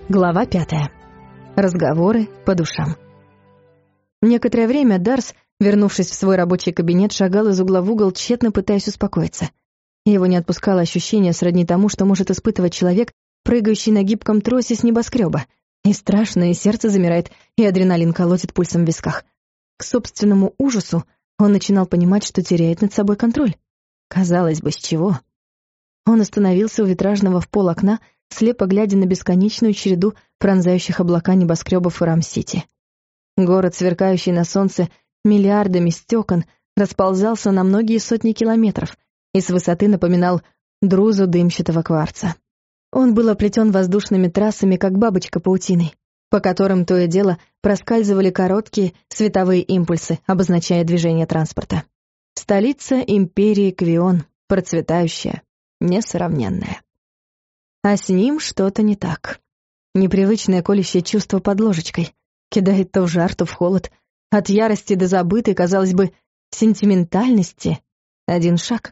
Глава 5. Разговоры по душам. Некоторое время Дарс, вернувшись в свой рабочий кабинет, шагал из угла в угол, тщетно пытаясь успокоиться. Его не отпускало ощущение сродни тому, что может испытывать человек, прыгающий на гибком тросе с небоскреба. И страшно, и сердце замирает, и адреналин колотит пульсом в висках. К собственному ужасу он начинал понимать, что теряет над собой контроль. Казалось бы, с чего? Он остановился у витражного в пол окна, слепо глядя на бесконечную череду пронзающих облака небоскребов Рам-Сити. Город, сверкающий на солнце миллиардами стекон, расползался на многие сотни километров и с высоты напоминал друзу дымчатого кварца. Он был оплетен воздушными трассами, как бабочка паутиной, по которым то и дело проскальзывали короткие световые импульсы, обозначая движение транспорта. Столица империи Квион, процветающая, несравненная. А с ним что-то не так. Непривычное колющее чувство под ложечкой. Кидает то в жар, то в холод. От ярости до забытой, казалось бы, сентиментальности один шаг.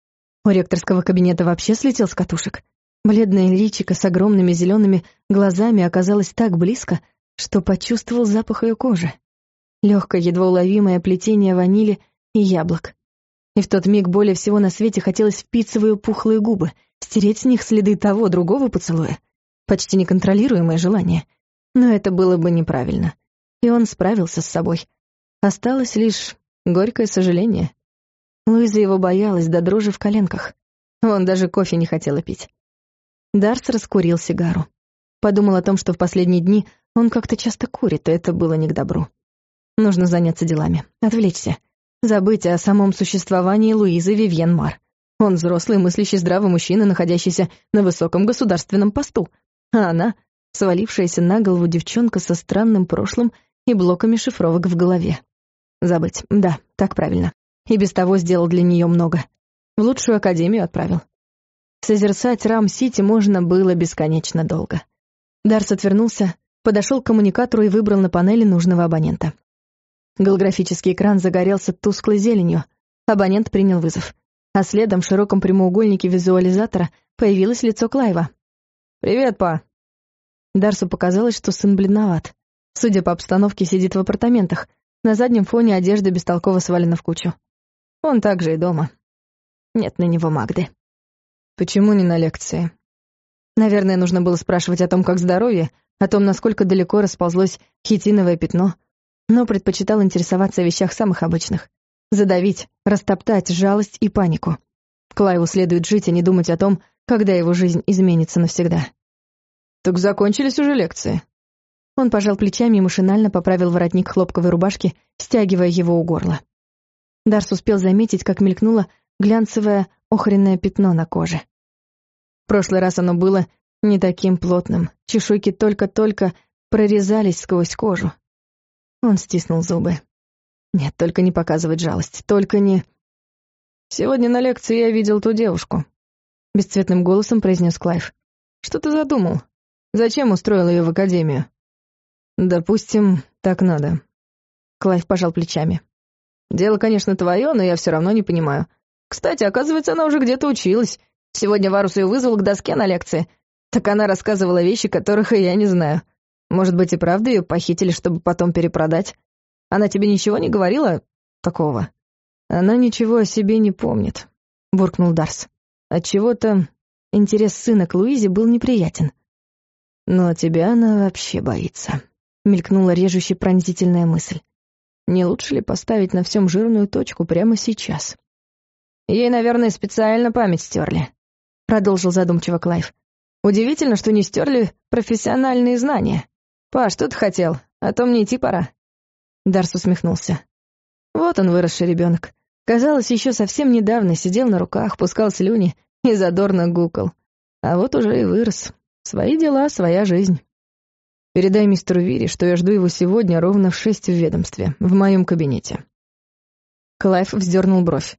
У ректорского кабинета вообще слетел с катушек. Бледное личико с огромными зелеными глазами оказалось так близко, что почувствовал запах ее кожи. Легкое, едва уловимое плетение ванили и яблок. И в тот миг более всего на свете хотелось впиться в ее пухлые губы, стереть с них следы того, другого поцелуя. Почти неконтролируемое желание. Но это было бы неправильно. И он справился с собой. Осталось лишь горькое сожаление. Луиза его боялась до дрожи в коленках. Он даже кофе не хотела пить. Дарс раскурил сигару. Подумал о том, что в последние дни он как-то часто курит, и это было не к добру. Нужно заняться делами, отвлечься. Забыть о самом существовании Луизы Вивьен Мар. Он взрослый, мыслящий, здравый мужчина, находящийся на высоком государственном посту. А она — свалившаяся на голову девчонка со странным прошлым и блоками шифровок в голове. Забыть, да, так правильно. И без того сделал для нее много. В лучшую академию отправил. Созерцать Рам-Сити можно было бесконечно долго. Дарс отвернулся, подошел к коммуникатору и выбрал на панели нужного абонента. Голографический экран загорелся тусклой зеленью. Абонент принял вызов. А следом в широком прямоугольнике визуализатора появилось лицо Клайва. «Привет, па!» Дарсу показалось, что сын бледноват. Судя по обстановке, сидит в апартаментах. На заднем фоне одежда бестолково свалена в кучу. Он также и дома. Нет на него Магды. «Почему не на лекции?» Наверное, нужно было спрашивать о том, как здоровье, о том, насколько далеко расползлось хитиновое пятно, но предпочитал интересоваться о вещах самых обычных. Задавить, растоптать жалость и панику. Клайву следует жить, а не думать о том, когда его жизнь изменится навсегда. «Так закончились уже лекции?» Он пожал плечами и машинально поправил воротник хлопковой рубашки, стягивая его у горла. Дарс успел заметить, как мелькнуло глянцевое охренное пятно на коже. В прошлый раз оно было не таким плотным, чешуйки только-только прорезались сквозь кожу. Он стиснул зубы. Нет, только не показывать жалость, только не... «Сегодня на лекции я видел ту девушку», — бесцветным голосом произнес Клайв. «Что ты задумал? Зачем устроил ее в академию?» «Допустим, так надо». Клайв пожал плечами. «Дело, конечно, твое, но я все равно не понимаю. Кстати, оказывается, она уже где-то училась. Сегодня Варус ее вызвал к доске на лекции. Так она рассказывала вещи, которых и я не знаю. Может быть, и правда ее похитили, чтобы потом перепродать? Она тебе ничего не говорила такого?» «Она ничего о себе не помнит», — буркнул Дарс. Отчего-то интерес сына к Луизе был неприятен. «Но тебя она вообще боится», — мелькнула режущая пронзительная мысль. «Не лучше ли поставить на всем жирную точку прямо сейчас?» «Ей, наверное, специально память стерли», — продолжил задумчиво Клайв. «Удивительно, что не стерли профессиональные знания. Па, что ты хотел? А то мне идти пора». Дарс усмехнулся. Вот он, выросший ребенок. Казалось, еще совсем недавно сидел на руках, пускал слюни и задорно гукал. А вот уже и вырос. Свои дела, своя жизнь. Передай мистеру Вири, что я жду его сегодня ровно в 6 в ведомстве, в моем кабинете. Клайв вздернул бровь.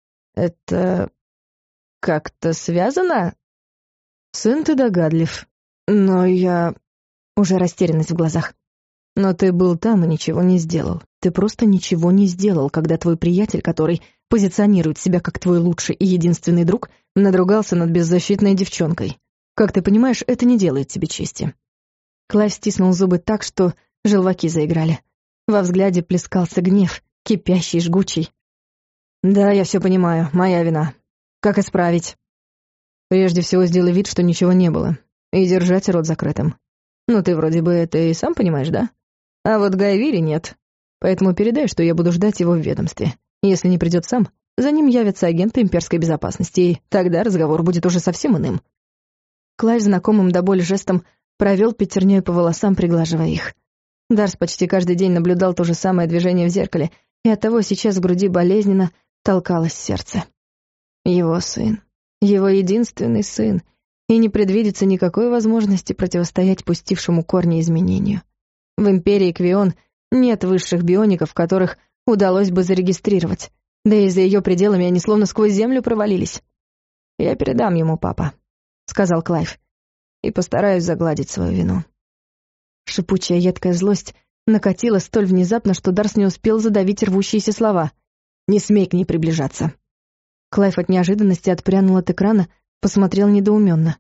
«Это как-то связано?» «Сын, ты догадлив. Но я...» Уже растерянность в глазах. «Но ты был там и ничего не сделал. Ты просто ничего не сделал, когда твой приятель, который позиционирует себя как твой лучший и единственный друг, надругался над беззащитной девчонкой. Как ты понимаешь, это не делает тебе чести. Клайв стиснул зубы так, что желваки заиграли. Во взгляде плескался гнев, кипящий, жгучий. «Да, я все понимаю, моя вина. Как исправить?» «Прежде всего сделай вид, что ничего не было, и держать рот закрытым. Ну, ты вроде бы это и сам понимаешь, да? А вот Гайвири нет, поэтому передай, что я буду ждать его в ведомстве. Если не придет сам, за ним явятся агенты имперской безопасности, и тогда разговор будет уже совсем иным». Клайв знакомым до боли жестом провел пятерней по волосам, приглаживая их. Дарс почти каждый день наблюдал то же самое движение в зеркале, и оттого сейчас в груди болезненно толкалось сердце. Его сын, его единственный сын, и не предвидится никакой возможности противостоять пустившему корни изменению. В империи Квион нет высших биоников, которых удалось бы зарегистрировать, да и за ее пределами они словно сквозь землю провалились. «Я передам ему, папа», — сказал Клайв, — «и постараюсь загладить свою вину». Шипучая едкая злость накатила столь внезапно, что Дарс не успел задавить рвущиеся слова. «Не смей к ней приближаться». Клайв от неожиданности отпрянул от экрана, посмотрел недоуменно.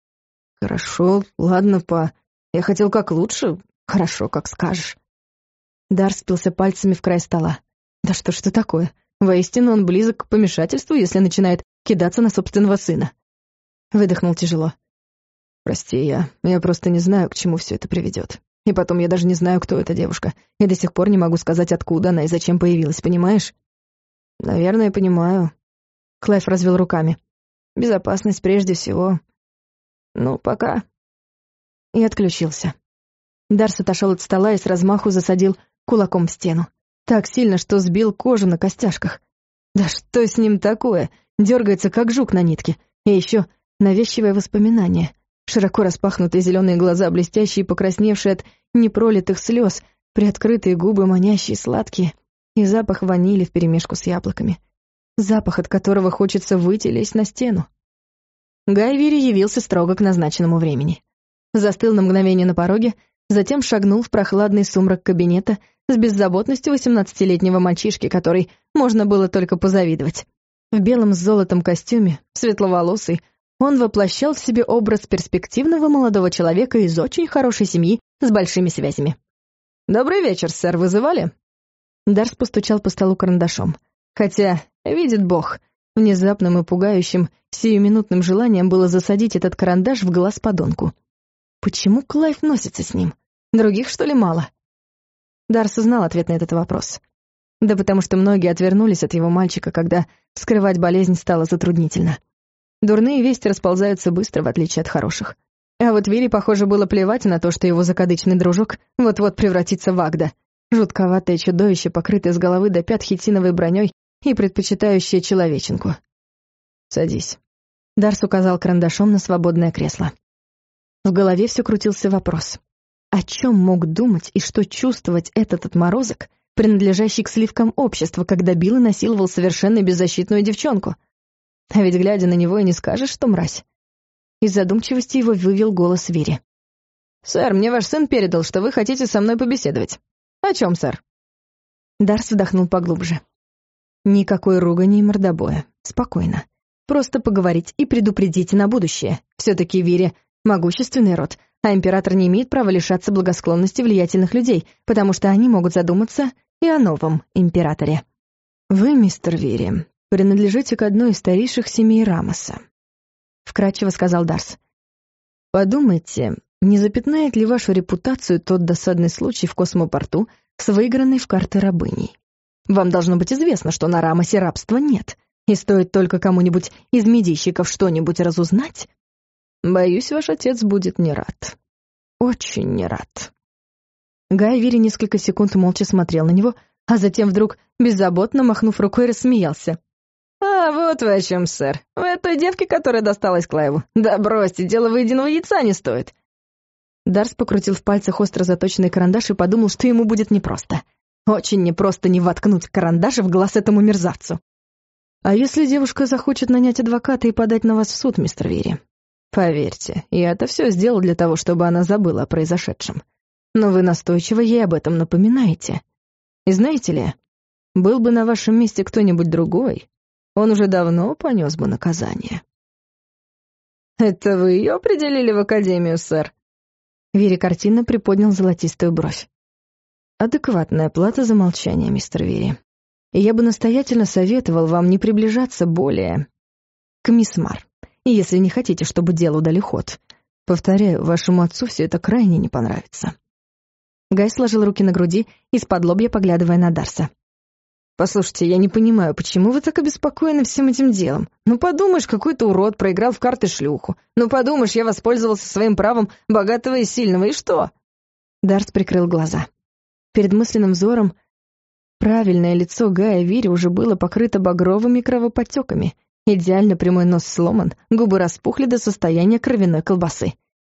«Хорошо, ладно, па. Я хотел как лучше. Хорошо, как скажешь». Дарс впился пальцами в край стола. «Да что ж это такое? Воистину он близок к помешательству, если начинает кидаться на собственного сына». Выдохнул тяжело. «Прости, я просто не знаю, к чему все это приведет. И потом я даже не знаю, кто эта девушка. И до сих пор не могу сказать, откуда она и зачем появилась, понимаешь?» «Наверное, понимаю». Клайв развел руками. «Безопасность прежде всего. Ну, пока». И отключился. Дарс отошел от стола и с размаху засадил кулаком в стену. Так сильно, что сбил кожу на костяшках. Да что с ним такое? Дергается, как жук на нитке. И еще навязчивое воспоминание. Широко распахнутые зеленые глаза, блестящие и покрасневшие от непролитых слез, приоткрытые губы, манящие, сладкие, и запах ванили вперемешку с яблоками. Запах, от которого хочется выйти, лезть на стену. Гайвири явился строго к назначенному времени. Застыл на мгновение на пороге, затем шагнул в прохладный сумрак кабинета с беззаботностью 18-летнего мальчишки, который можно было только позавидовать. В белом с золотом костюме, светловолосый, он воплощал в себе образ перспективного молодого человека из очень хорошей семьи с большими связями. «Добрый вечер, сэр, вызывали?» Дарс постучал по столу карандашом. Хотя, видит Бог, внезапным и пугающим, сиюминутным желанием было засадить этот карандаш в глаз подонку. Почему Клайв носится с ним? Других, что ли, мало? Дарс узнал ответ на этот вопрос. Да потому что многие отвернулись от его мальчика, когда скрывать болезнь стало затруднительно. Дурные вести расползаются быстро, в отличие от хороших. А вот Вилли, похоже, было плевать на то, что его закадычный дружок вот-вот превратится в Агда. Жутковатое чудовище, покрытое с головы до пят хитиновой броней и предпочитающее человеченку. «Садись». Дарс указал карандашом на свободное кресло. В голове все крутился вопрос. О чем мог думать и что чувствовать этот отморозок, принадлежащий к сливкам общества, когда бил и насиловал совершенно беззащитную девчонку? А ведь, глядя на него, и не скажешь, что мразь. Из задумчивости его вывел голос Вири. «Сэр, мне ваш сын передал, что вы хотите со мной побеседовать. О чем, сэр?» Дарс вдохнул поглубже. Никакой ругани и мордобоя. Спокойно. Просто поговорить и предупредить на будущее. Все-таки Вири — могущественный род, а император не имеет права лишаться благосклонности влиятельных людей, потому что они могут задуматься и о новом императоре. «Вы, мистер Вири, принадлежите к одной из старейших семей Рамоса», — вкратчиво сказал Дарс. «Подумайте, не запятнает ли вашу репутацию тот досадный случай в космопорту с выигранной в карты рабыней? Вам должно быть известно, что на Рамосе рабства нет, и стоит только кому-нибудь из медийщиков что-нибудь разузнать. Боюсь, ваш отец будет не рад. Очень не рад». Гайвири несколько секунд молча смотрел на него, а затем вдруг, беззаботно махнув рукой, рассмеялся. «А, вот вы о чем, сэр. Вы о той девке, которая досталась Клайву. Да бросьте, дело выеденного яйца не стоит». Дарс покрутил в пальцах остро заточенный карандаш и подумал, что ему будет непросто. Очень непросто не воткнуть карандаш в глаз этому мерзавцу. «А если девушка захочет нанять адвоката и подать на вас в суд, мистер Вири? Поверьте, я-то все сделал для того, чтобы она забыла о произошедшем. Но вы настойчиво ей об этом напоминаете. И знаете ли, был бы на вашем месте кто-нибудь другой, он уже давно понес бы наказание». «Это вы ее определили в академию, сэр?» Вири картинно приподнял золотистую бровь. «Адекватная плата за молчание, мистер Вири. И я бы настоятельно советовал вам не приближаться более к мисс Мар, если не хотите, чтобы делу дали ход. Повторяю, вашему отцу все это крайне не понравится». Гай сложил руки на груди, из-под лобья поглядывая на Дарса. «Послушайте, я не понимаю, почему вы так обеспокоены всем этим делом? Ну, подумаешь, какой-то урод проиграл в карты шлюху. Ну, подумаешь, я воспользовался своим правом богатого и сильного, и что?» Дарс прикрыл глаза. Перед мысленным взором правильное лицо Гая Вири уже было покрыто багровыми кровоподтеками. Идеально прямой нос сломан, губы распухли до состояния кровяной колбасы.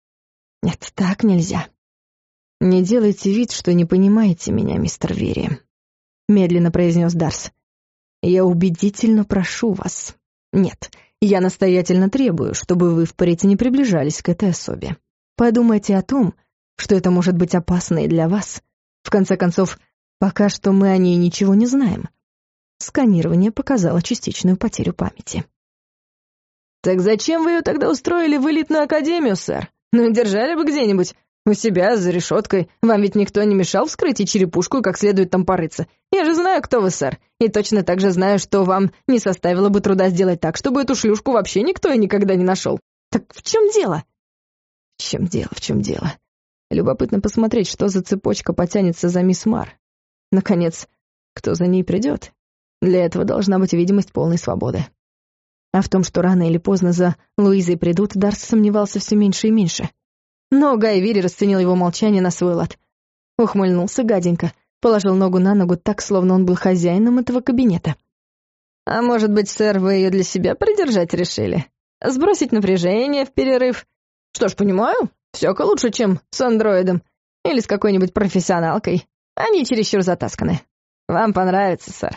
«Нет, так нельзя». «Не делайте вид, что не понимаете меня, мистер Вири», — медленно произнес Дарс. «Я убедительно прошу вас. Нет, я настоятельно требую, чтобы вы впредь не приближались к этой особе. Подумайте о том, что это может быть опасно и для вас. В конце концов, пока что мы о ней ничего не знаем. Сканирование показало частичную потерю памяти». «Так зачем вы ее тогда устроили в элитную академию, сэр? Ну, держали бы где-нибудь у себя за решеткой. Вам ведь никто не мешал вскрыть и черепушку и как следует там порыться. Я же знаю, кто вы, сэр. И точно так же знаю, что вам не составило бы труда сделать так, чтобы эту шлюшку вообще никто и никогда не нашел. Так в чем дело?» В чем дело? Любопытно посмотреть, что за цепочка потянется за мисс Мар. Наконец, кто за ней придет? Для этого должна быть видимость полной свободы. А в том, что рано или поздно за Луизой придут, Дарс сомневался все меньше и меньше. Но Гай Вири расценил его молчание на свой лад. Ухмыльнулся гаденько, положил ногу на ногу так, словно он был хозяином этого кабинета. «А может быть, сэр, вы ее для себя придержать решили? Сбросить напряжение в перерыв? Что ж, понимаю, всяко лучше, чем с андроидом или с какой-нибудь профессионалкой. Они чересчур затасканы. Вам понравится, сэр».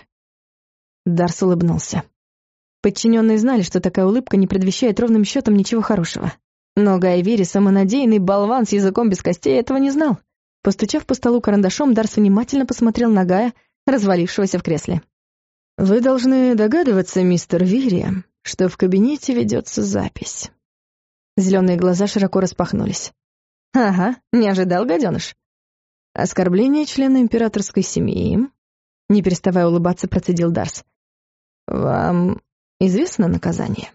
Дарс улыбнулся. Подчиненные знали, что такая улыбка не предвещает ровным счетом ничего хорошего. Но Гай Вири, самонадеянный болван с языком без костей, этого не знал. Постучав по столу карандашом, Дарс внимательно посмотрел на Гая, развалившегося в кресле. «Вы должны догадываться, мистер Вири, что в кабинете ведется запись». Зеленые глаза широко распахнулись. «Ага, не ожидал, гаденыш». «Оскорбление члена императорской семьи», — не переставая улыбаться, процедил Дарс. «Вам известно наказание?»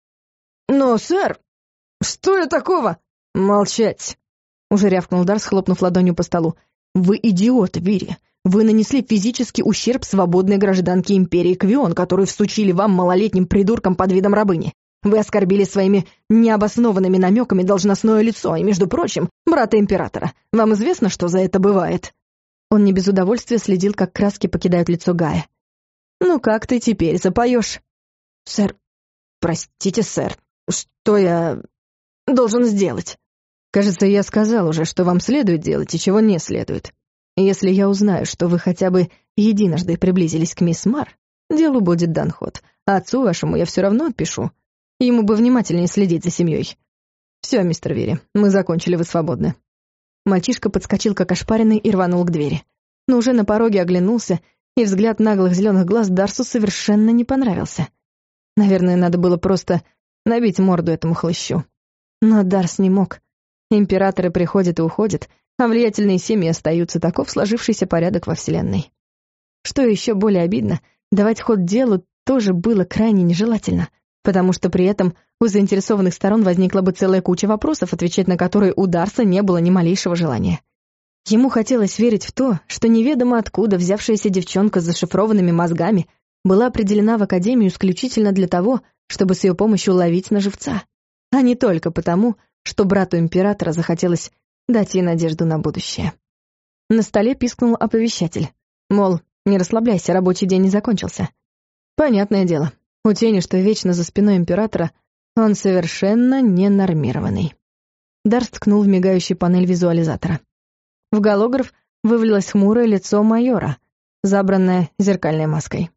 «Но, сэр, что я такого?» «Молчать!» — уже рявкнул Дарс, хлопнув ладонью по столу. «Вы идиот, Вири. Вы нанесли физический ущерб свободной гражданке империи Квион, которую всучили вам малолетним придуркам под видом рабыни. Вы оскорбили своими необоснованными намеками должностное лицо, и, между прочим, брата императора. Вам известно, что за это бывает?» Он не без удовольствия следил, как краски покидают лицо Гая. «Ну как ты теперь запоешь?» «Сэр, простите, сэр, что я должен сделать?» «Кажется, я сказал уже, что вам следует делать и чего не следует. Если я узнаю, что вы хотя бы единожды приблизились к мисс Мар, делу будет дан ход, а отцу вашему я все равно отпишу. Ему бы внимательнее следить за семьей. Все, мистер Вири, мы закончили, вы свободны». Мальчишка подскочил как ошпаренный и рванул к двери. Но уже на пороге оглянулся, и взгляд наглых зеленых глаз Дарсу совершенно не понравился. Наверное, надо было просто набить морду этому хлыщу. Но Дарс не мог. Императоры приходят и уходят, а влиятельные семьи остаются, таков сложившийся порядок во Вселенной. Что еще более обидно, давать ход делу тоже было крайне нежелательно, потому что при этом у заинтересованных сторон возникла бы целая куча вопросов, отвечать на которые у Дарса не было ни малейшего желания. Ему хотелось верить в то, что неведомо откуда взявшаяся девчонка с зашифрованными мозгами была определена в Академию исключительно для того, чтобы с ее помощью ловить на живца, а не только потому, что брату императора захотелось дать ей надежду на будущее. На столе пискнул оповещатель. Мол, не расслабляйся, рабочий день не закончился. Понятное дело, у тени, что вечно за спиной императора, он совершенно ненормированный. Дарс ткнул в мигающую панель визуализатора. В голограф вывалилось хмурое лицо майора, забранное зеркальной маской.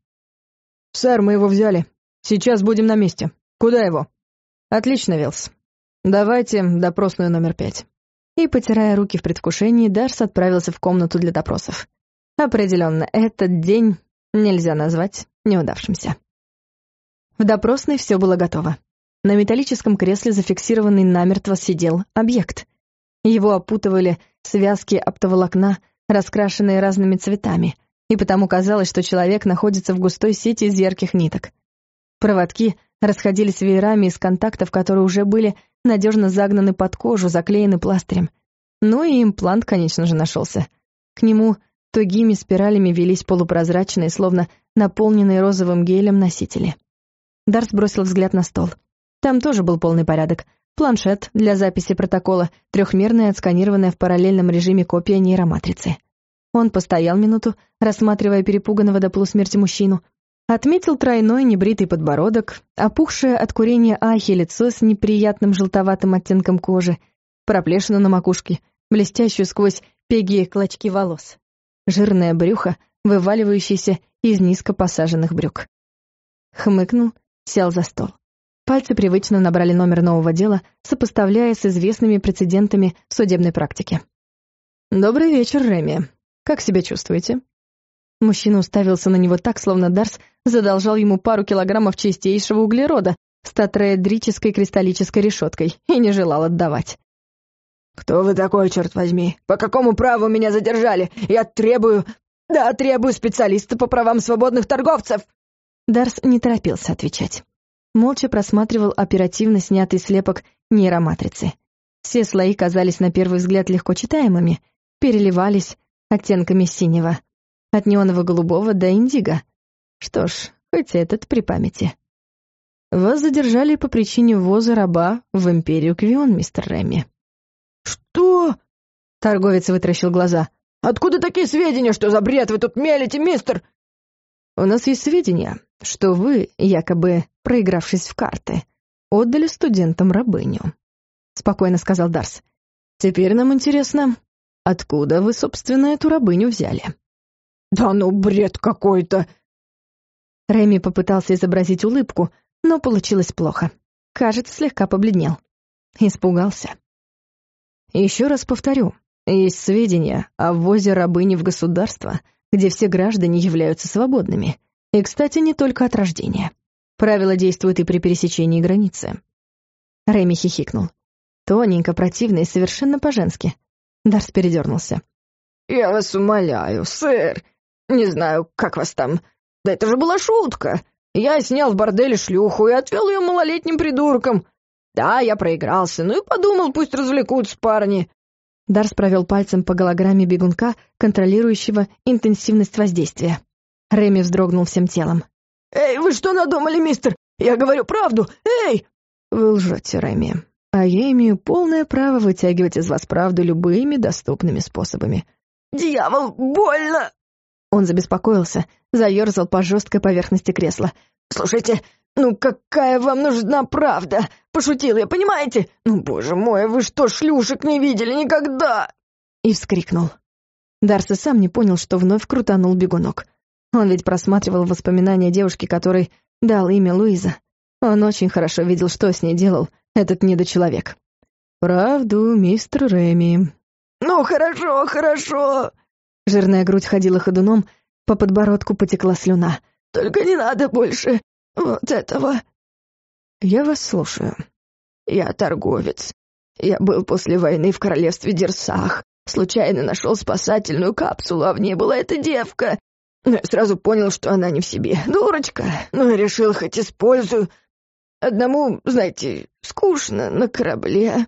«Сэр, мы его взяли. Сейчас будем на месте. Куда его?» «Отлично, Вилс. Давайте допросную номер 5». И, потирая руки в предвкушении, Дарс отправился в комнату для допросов. Определенно, этот день нельзя назвать неудавшимся. В допросной все было готово. На металлическом кресле, зафиксированный намертво, сидел объект. Его опутывали связки оптоволокна, раскрашенные разными цветами, и потому казалось, что человек находится в густой сети из ярких ниток. Проводки расходились веерами из контактов, которые уже были надежно загнаны под кожу, заклеены пластырем. Ну и имплант, конечно же, нашелся. К нему тугими спиралями велись полупрозрачные, словно наполненные розовым гелем носители. Дарс бросил взгляд на стол. Там тоже был полный порядок. Планшет для записи протокола, трехмерная, отсканированная в параллельном режиме копия нейроматрицы. Он постоял минуту, рассматривая перепуганного до полусмерти мужчину, отметил тройной небритый подбородок, опухшее от курения ахи лицо с неприятным желтоватым оттенком кожи, проплешину на макушке, блестящую сквозь пеги клочки волос, жирное брюхо, вываливающееся из низко посаженных брюк. Хмыкнул, сел за стол. Пальцы привычно набрали номер нового дела, сопоставляя с известными прецедентами в судебной практике. «Добрый вечер, Реми. Как себя чувствуете?» Мужчина уставился на него так, словно Дарс задолжал ему пару килограммов чистейшего углерода с тетраэдрической кристаллической решеткой и не желал отдавать. «Кто вы такой, черт возьми? По какому праву меня задержали? Я требую специалиста по правам свободных торговцев!» Дарс не торопился отвечать. Молча просматривал оперативно снятый слепок нейроматрицы. Все слои казались на первый взгляд легко читаемыми, переливались оттенками синего, от неоново-голубого до индиго. Что ж, хоть этот при памяти. Вас задержали по причине ввоза раба в империю Квион, мистер Реми. «Что?» — торговец вытаращил глаза. «Откуда такие сведения? Что за бред вы тут мелите, мистер?» «У нас есть сведения, что вы, якобы проигравшись в карты, отдали студентам рабыню», — спокойно сказал Дарс. «Теперь нам интересно, откуда вы, собственно, эту рабыню взяли?» «Да ну, бред какой-то!» Реми попытался изобразить улыбку, но получилось плохо. Кажется, слегка побледнел. Испугался. «Еще раз повторю, есть сведения о ввозе рабыни в государство, где все граждане являются свободными. И, кстати, не только от рождения. Правила действуют и при пересечении границы». Реми хихикнул. Тоненько, противно и совершенно по-женски. Дарс передернулся. «Я вас умоляю, сэр. Не знаю, как вас там. Да это же была шутка. Я снял в борделе шлюху и отвел ее малолетним придуркам. Да, я проигрался, ну и подумал, пусть развлекутся парни». Дарс провел пальцем по голограмме бегунка, контролирующего интенсивность воздействия. Реми вздрогнул всем телом. «Эй, вы что надумали, мистер? Я говорю правду! Эй!» «Вы лжете, Реми. А я имею полное право вытягивать из вас правду любыми доступными способами». «Дьявол, больно!» Он забеспокоился, заерзал по жесткой поверхности кресла. «Слушайте, ну какая вам нужна правда? Пошутил я, понимаете? Ну, боже мой, вы что, шлюшек не видели никогда?» И вскрикнул. Дарс и сам не понял, что вновь крутанул бегунок. Он ведь просматривал воспоминания девушки, которой дал имя Луиза. Он очень хорошо видел, что с ней делал этот недочеловек. «Правду, мистер Реми». «Ну, хорошо, хорошо». Жирная грудь ходила ходуном, по подбородку потекла слюна. «Только не надо больше вот этого». «Я вас слушаю». «Я торговец. Я был после войны в королевстве Дерсах. Случайно нашел спасательную капсулу, а в ней была эта девка. Но я сразу понял, что она не в себе. Дурочка. Ну и решил, хоть использую. Одному, знаете, скучно на корабле».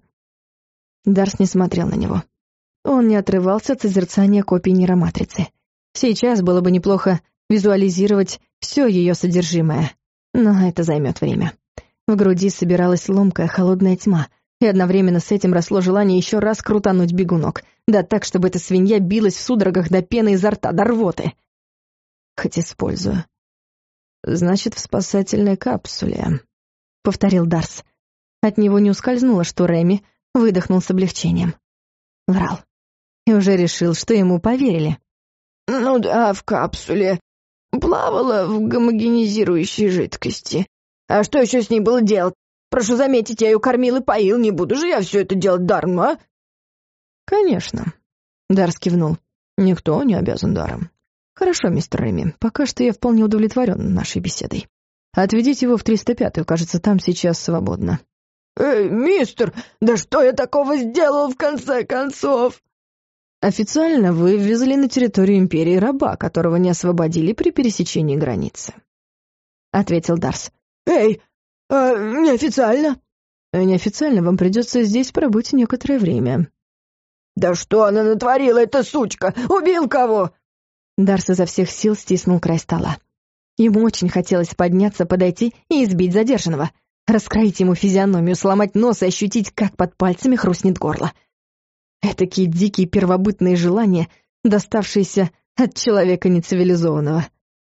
Дарс не смотрел на него. Он не отрывался от созерцания копии нейроматрицы. Сейчас было бы неплохо визуализировать все ее содержимое, но это займет время. В груди собиралась ломкая холодная тьма, и одновременно с этим росло желание еще раз крутануть бегунок, да так, чтобы эта свинья билась в судорогах до пены изо рта, до рвоты. Хоть использую. «Значит, в спасательной капсуле», — повторил Дарс. От него не ускользнуло, что Реми выдохнул с облегчением. Врал. И уже решил, что ему поверили. «Ну да, в капсуле. Плавала в гомогенизирующей жидкости. А что еще с ней было делать? Прошу заметить, я ее кормил и поил, не буду же я все это делать даром, а?» «Конечно», — Дарс кивнул. «Никто не обязан даром. Хорошо, мистер Реми, пока что я вполне удовлетворен нашей беседой. Отведите его в 305-ю, кажется, там сейчас свободно». Эй, мистер, да что я такого сделал в конце концов?» «Официально вы ввезли на территорию Империи раба, которого не освободили при пересечении границы», — ответил Дарс. «Эй, неофициально?» «Неофициально вам придется здесь пробыть некоторое время». «Да что она натворила, эта сучка? Убил кого?» Дарс изо всех сил стиснул край стола. Ему очень хотелось подняться, подойти и избить задержанного, раскроить ему физиономию, сломать нос и ощутить, как под пальцами хрустнет горло. Этакие дикие первобытные желания, доставшиеся от человека нецивилизованного.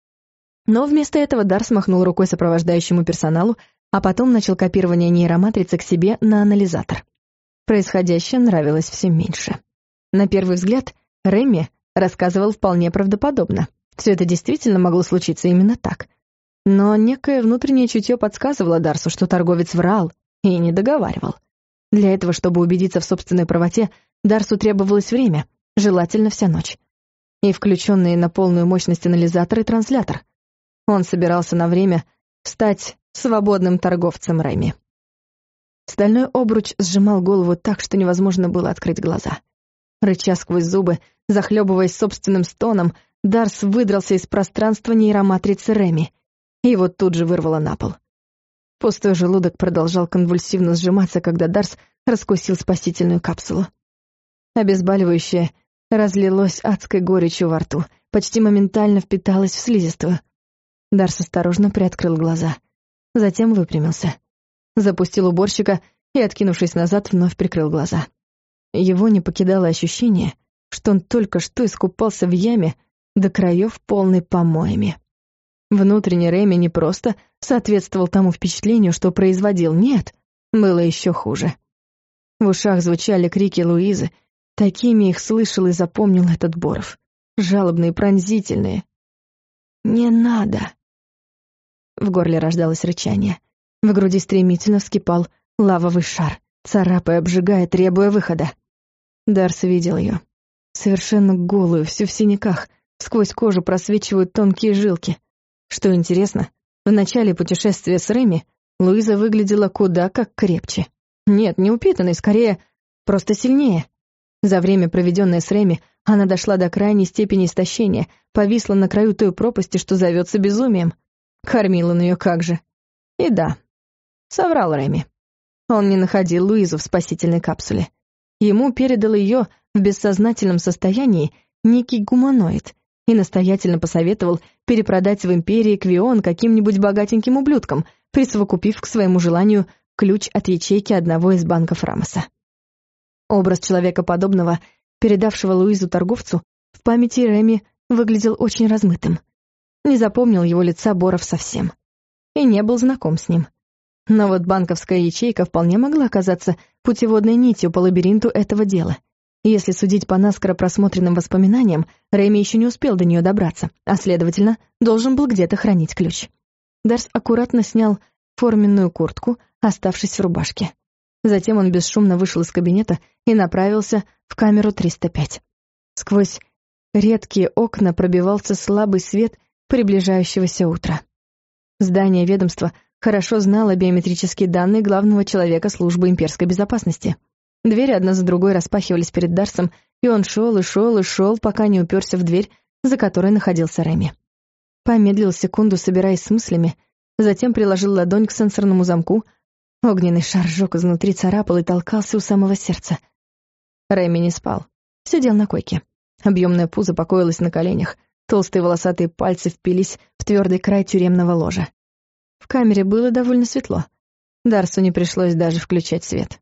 Но вместо этого Дарс махнул рукой сопровождающему персоналу, а потом начал копирование нейроматрицы к себе на анализатор. Происходящее нравилось всем меньше. На первый взгляд, Реми рассказывал вполне правдоподобно. Все это действительно могло случиться именно так. Но некое внутреннее чутье подсказывало Дарсу, что торговец врал и не договаривал. Для этого, чтобы убедиться в собственной правоте, Дарсу требовалось время, желательно вся ночь. И включенные на полную мощность анализатор и транслятор. Он собирался на время стать свободным торговцем Реми. Стальной обруч сжимал голову так, что невозможно было открыть глаза. Рыча сквозь зубы, захлебываясь собственным стоном, Дарс выдрался из пространства нейроматрицы Реми. Его тут же вырвало на пол. Пустой желудок продолжал конвульсивно сжиматься, когда Дарс раскусил спасительную капсулу. Обезболивающее разлилось адской горечью во рту, почти моментально впиталось в слизистую. Дарс осторожно приоткрыл глаза. Затем выпрямился. Запустил уборщика и, откинувшись назад, вновь прикрыл глаза. Его не покидало ощущение, что он только что искупался в яме до краев полной помоями. Внутренний Реми не просто соответствовал тому впечатлению, что производил, нет, было еще хуже. В ушах звучали крики Луизы, такими их слышал и запомнил этот Боров. Жалобные, пронзительные. «Не надо!» В горле рождалось рычание. В груди стремительно вскипал лавовый шар, царапая, обжигая, требуя выхода. Дарс видел ее. Совершенно голую, всю в синяках, сквозь кожу просвечивают тонкие жилки. Что интересно, в начале путешествия с Реми Луиза выглядела куда как крепче. Нет, не упитанной, скорее, просто сильнее. За время, проведенное с Реми, она дошла до крайней степени истощения, повисла на краю той пропасти, что зовется безумием. Кормил он ее как же. И да, соврал Реми. Он не находил Луизу в спасительной капсуле. Ему передал ее в бессознательном состоянии некий гуманоид и настоятельно посоветовал перепродать в империи Квион каким-нибудь богатеньким ублюдкам, присовокупив к своему желанию ключ от ячейки одного из банков Рамоса. Образ человека подобного, передавшего Луизу торговцу, в памяти Реми выглядел очень размытым. Не запомнил его лица Боров совсем. И не был знаком с ним. Но вот банковская ячейка вполне могла оказаться путеводной нитью по лабиринту этого дела. Если судить по наскоро просмотренным воспоминаниям, Реми еще не успел до нее добраться, а, следовательно, должен был где-то хранить ключ. Дарс аккуратно снял форменную куртку, оставшись в рубашке. Затем он бесшумно вышел из кабинета и направился в камеру 305. Сквозь редкие окна пробивался слабый свет приближающегося утра. Здание ведомства хорошо знало биометрические данные главного человека службы имперской безопасности. Двери одна за другой распахивались перед Дарсом, и он шел и шел и шел, пока не уперся в дверь, за которой находился Реми. Помедлил секунду, собираясь с мыслями, затем приложил ладонь к сенсорному замку. Огненный шар жёг изнутри, царапал и толкался у самого сердца. Реми не спал, сидел на койке. Объемное пузо покоилось на коленях, толстые волосатые пальцы впились в твердый край тюремного ложа. В камере было довольно светло. Дарсу не пришлось даже включать свет.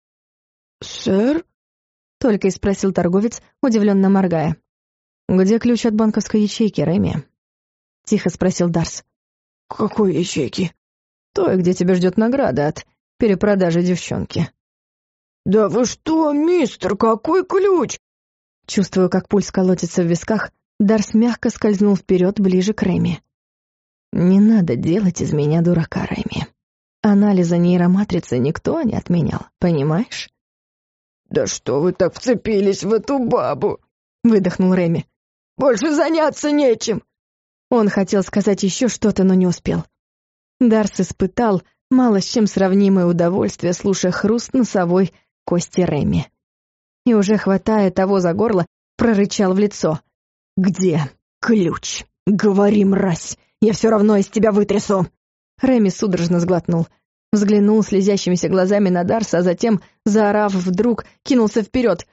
«Сэр?» — только и спросил торговец, удивленно моргая. «Где ключ от банковской ячейки, Реми?» — тихо спросил Дарс. «Какой ячейки?» «Той, где тебя ждет награда от перепродажи девчонки». «Да вы что, мистер, какой ключ?» Чувствуя, как пульс колотится в висках, Дарс мягко скользнул вперед, ближе к Реми. «Не надо делать из меня дурака, Реми. Анализа нейроматрицы никто не отменял, понимаешь?» «Да что вы так вцепились в эту бабу?» — выдохнул Реми. «Больше заняться нечем!» Он хотел сказать еще что-то, но не успел. Дарс испытал мало с чем сравнимое удовольствие, слушая хруст носовой кости Реми. И уже хватая того за горло, прорычал в лицо. «Где ключ? Говори, мразь! Я все равно из тебя вытрясу!» Реми судорожно сглотнул. Взглянул слезящимися глазами на Дарса, а затем, заорав вдруг, кинулся вперед.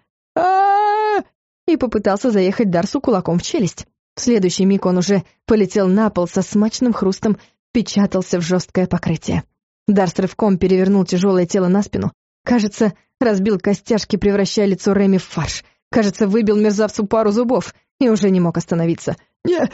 И попытался заехать Дарсу кулаком в челюсть. В следующий миг он уже полетел на пол, со смачным хрустом впечатался в жесткое покрытие. Дарс рывком перевернул тяжелое тело на спину. Кажется, разбил костяшки, превращая лицо Реми в фарш. Кажется, выбил мерзавцу пару зубов и уже не мог остановиться. «Не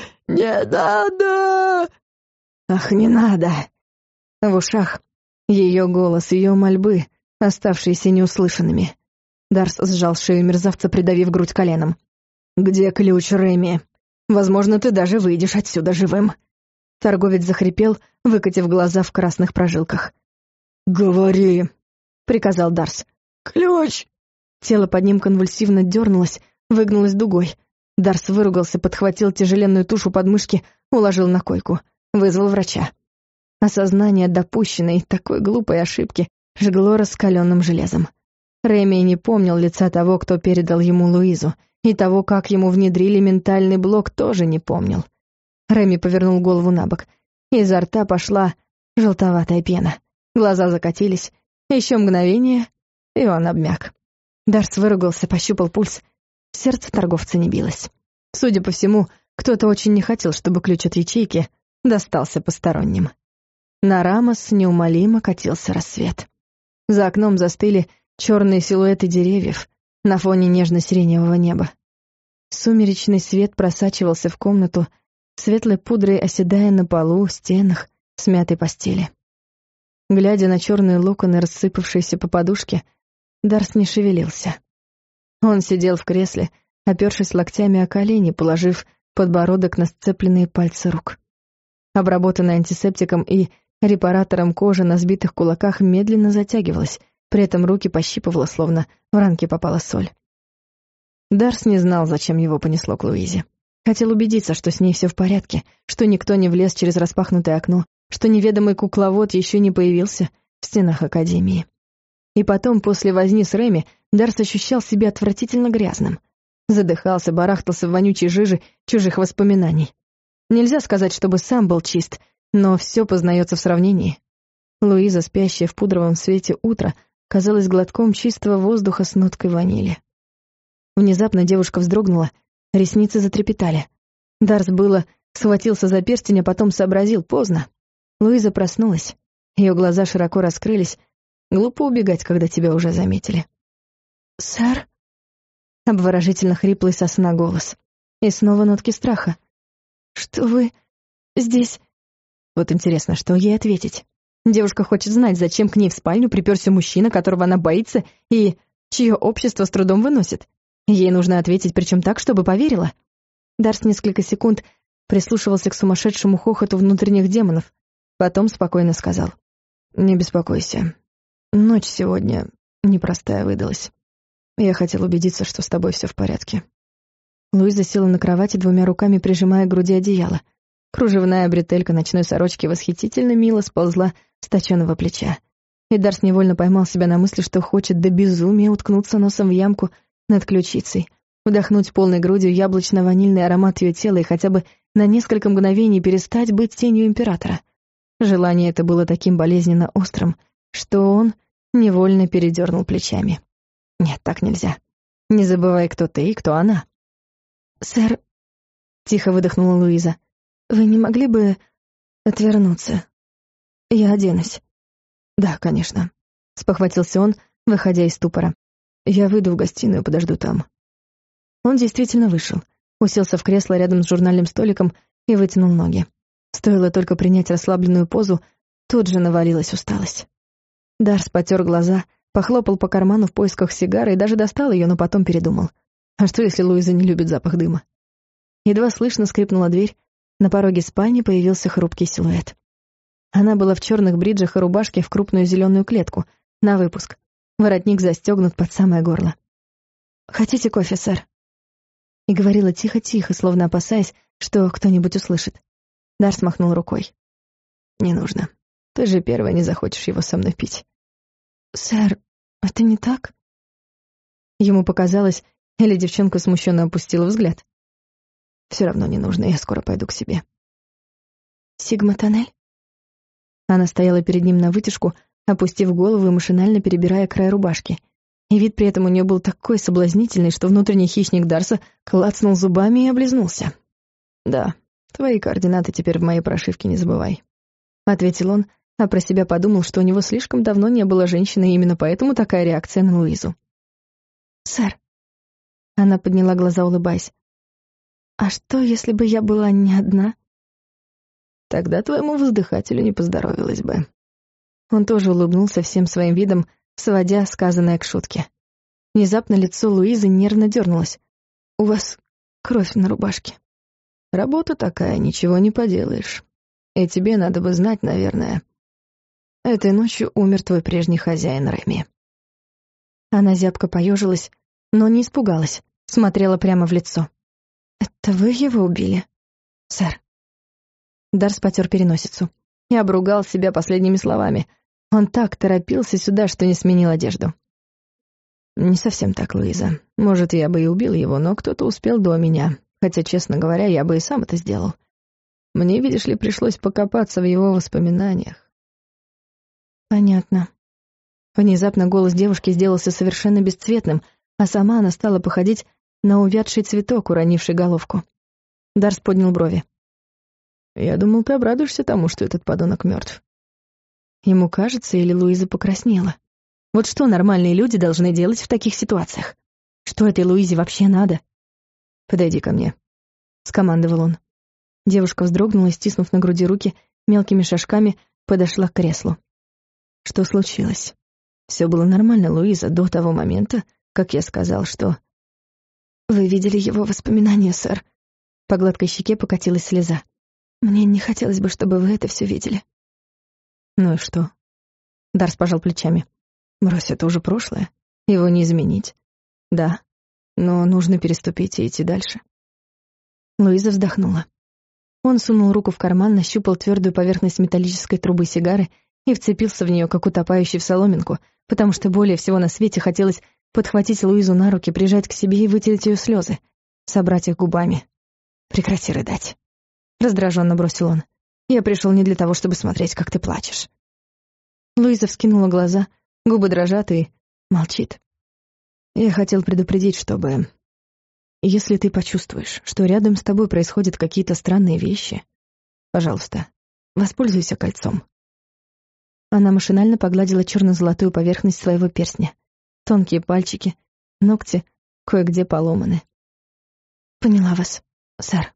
надо!» «Ах, не надо!» В ушах ее голос, ее мольбы, оставшиеся неуслышанными. Дарс сжал шею мерзавца, придавив грудь коленом. «Где ключ, Реми? Возможно, ты даже выйдешь отсюда живым». Торговец захрипел, выкатив глаза в красных прожилках. «Говори!» — приказал Дарс. «Ключ!» Тело под ним конвульсивно дернулось, выгнулось дугой. Дарс выругался, подхватил тяжеленную тушу подмышки, уложил на койку. Вызвал врача. Осознание допущенной такой глупой ошибки жгло раскаленным железом. Реми не помнил лица того, кто передал ему Луизу, и того, как ему внедрили ментальный блок, тоже не помнил. Реми повернул голову на бок. Изо рта пошла желтоватая пена. Глаза закатились. Еще мгновение, и он обмяк. Дарс выругался, пощупал пульс. Сердце торговца не билось. Судя по всему, кто-то очень не хотел, чтобы ключ от ячейки достался посторонним. На Рамос неумолимо катился рассвет. За окном застыли черные силуэты деревьев на фоне нежно-сиреневого неба. Сумеречный свет просачивался в комнату, светлой пудрой оседая на полу, стенах, смятой постели. Глядя на черные локоны, рассыпавшиеся по подушке, Дарс не шевелился. Он сидел в кресле, опершись локтями о колени, положив подбородок на сцепленные пальцы рук. Обработанная антисептиком и репаратором кожа на сбитых кулаках медленно затягивалась, при этом руки пощипывало, словно в ранки попала соль. Дарс не знал, зачем его понесло к Луизе. Хотел убедиться, что с ней все в порядке, что никто не влез через распахнутое окно, что неведомый кукловод еще не появился в стенах Академии. И потом, после возни с Реми, Дарс ощущал себя отвратительно грязным. Задыхался, барахтался в вонючей жиже чужих воспоминаний. Нельзя сказать, чтобы сам был чист, но все познается в сравнении. Луиза, спящая в пудровом свете утра, казалась глотком чистого воздуха с ноткой ванили. Внезапно девушка вздрогнула, ресницы затрепетали. Дарс было схватился за перстень, а потом сообразил поздно. Луиза проснулась. Ее глаза широко раскрылись. Глупо убегать, когда тебя уже заметили. «Сэр?» — обворожительно хриплый со сна голос. И снова нотки страха. «Что вы здесь?» Вот интересно, что ей ответить. Девушка хочет знать, зачем к ней в спальню приперся мужчина, которого она боится и чье общество с трудом выносит. Ей нужно ответить, причем так, чтобы поверила. Дарс несколько секунд прислушивался к сумасшедшему хохоту внутренних демонов, потом спокойно сказал: «Не беспокойся. Ночь сегодня непростая выдалась. Я хотел убедиться, что с тобой все в порядке». Луиза села на кровати, двумя руками прижимая к груди одеяло. Кружевная бретелька ночной сорочки восхитительно мило сползла с точёного плеча. И Дарс невольно поймал себя на мысли, что хочет до безумия уткнуться носом в ямку над ключицей, вдохнуть полной грудью яблочно-ванильный аромат ее тела и хотя бы на несколько мгновений перестать быть тенью императора. Желание это было таким болезненно острым, что он невольно передернул плечами. Нет, так нельзя. Не забывай, кто ты и кто она. «Сэр», — тихо выдохнула Луиза, — «вы не могли бы отвернуться? Я оденусь». «Да, конечно», — спохватился он, выходя из ступора. «Я выйду в гостиную, подожду там». Он действительно вышел, уселся в кресло рядом с журнальным столиком и вытянул ноги. Стоило только принять расслабленную позу, тут же навалилась усталость. Дарс потер глаза, похлопал по карману в поисках сигары и даже достал ее, но потом передумал. А что, если Луиза не любит запах дыма? Едва слышно скрипнула дверь, на пороге спальни появился хрупкий силуэт. Она была в черных бриджах и рубашке в крупную зеленую клетку, на выпуск. Воротник застегнут под самое горло. «Хотите кофе, сэр?» И говорила тихо-тихо, словно опасаясь, что кто-нибудь услышит. Дарс махнул рукой. «Не нужно. Ты же первая не захочешь его со мной пить». «Сэр, это не так?» Ему показалось, или девчонка смущенно опустила взгляд. «Все равно не нужно, я скоро пойду к себе». «Сигма-тоннель?» Она стояла перед ним навытяжку, опустив голову и машинально перебирая край рубашки. И вид при этом у нее был такой соблазнительный, что внутренний хищник Дарса клацнул зубами и облизнулся. «Да, твои координаты теперь в моей прошивке, не забывай», — ответил он, а про себя подумал, что у него слишком давно не было женщины, и именно поэтому такая реакция на Луизу. «Сэр», — она подняла глаза, улыбаясь, «а что, если бы я была не одна?» «Тогда твоему воздыхателю не поздоровилось бы». Он тоже улыбнулся всем своим видом, сводя сказанное к шутке. Внезапно лицо Луизы нервно дернулось. «У вас кровь на рубашке». «Работа такая, ничего не поделаешь. И тебе надо бы знать, наверное. Этой ночью умер твой прежний хозяин, Реми». Она зябко поежилась, но не испугалась, смотрела прямо в лицо. «Это вы его убили, сэр?» Дарс потер переносицу и обругал себя последними словами. Он так торопился сюда, что не сменил одежду. «Не совсем так, Луиза. Может, я бы и убил его, но кто-то успел до меня. Хотя, честно говоря, я бы и сам это сделал. Мне, видишь ли, пришлось покопаться в его воспоминаниях». «Понятно». Внезапно голос девушки сделался совершенно бесцветным, а сама она стала походить на увядший цветок, уронивший головку. Дарс поднял брови. «Я думал, ты обрадуешься тому, что этот подонок мертв». Ему кажется, или Луиза покраснела. Вот что нормальные люди должны делать в таких ситуациях? Что этой Луизе вообще надо? «Подойди ко мне», — скомандовал он. Девушка вздрогнула и, стиснув на груди руки, мелкими шажками подошла к креслу. «Что случилось? Все было нормально, Луиза, до того момента, как я сказал, что...» «Вы видели его воспоминания, сэр?» По гладкой щеке покатилась слеза. «Мне не хотелось бы, чтобы вы это все видели». «Ну и что?» Дарс пожал плечами. «Брось, это уже прошлое. Его не изменить. Да, но нужно переступить и идти дальше». Луиза вздохнула. Он сунул руку в карман, нащупал твердую поверхность металлической трубы сигары и вцепился в нее, как утопающий в соломинку, потому что более всего на свете хотелось подхватить Луизу на руки, прижать к себе и вытереть ее слезы, собрать их губами. «Прекрати рыдать», — раздраженно бросил он. «Я пришел не для того, чтобы смотреть, как ты плачешь». Луиза вскинула глаза, губы дрожат и молчит. «Я хотел предупредить, чтобы... Если ты почувствуешь, что рядом с тобой происходят какие-то странные вещи, пожалуйста, воспользуйся кольцом». Она машинально погладила черно-золотую поверхность своего перстня. Тонкие пальчики, ногти кое-где поломаны. «Поняла вас, сэр».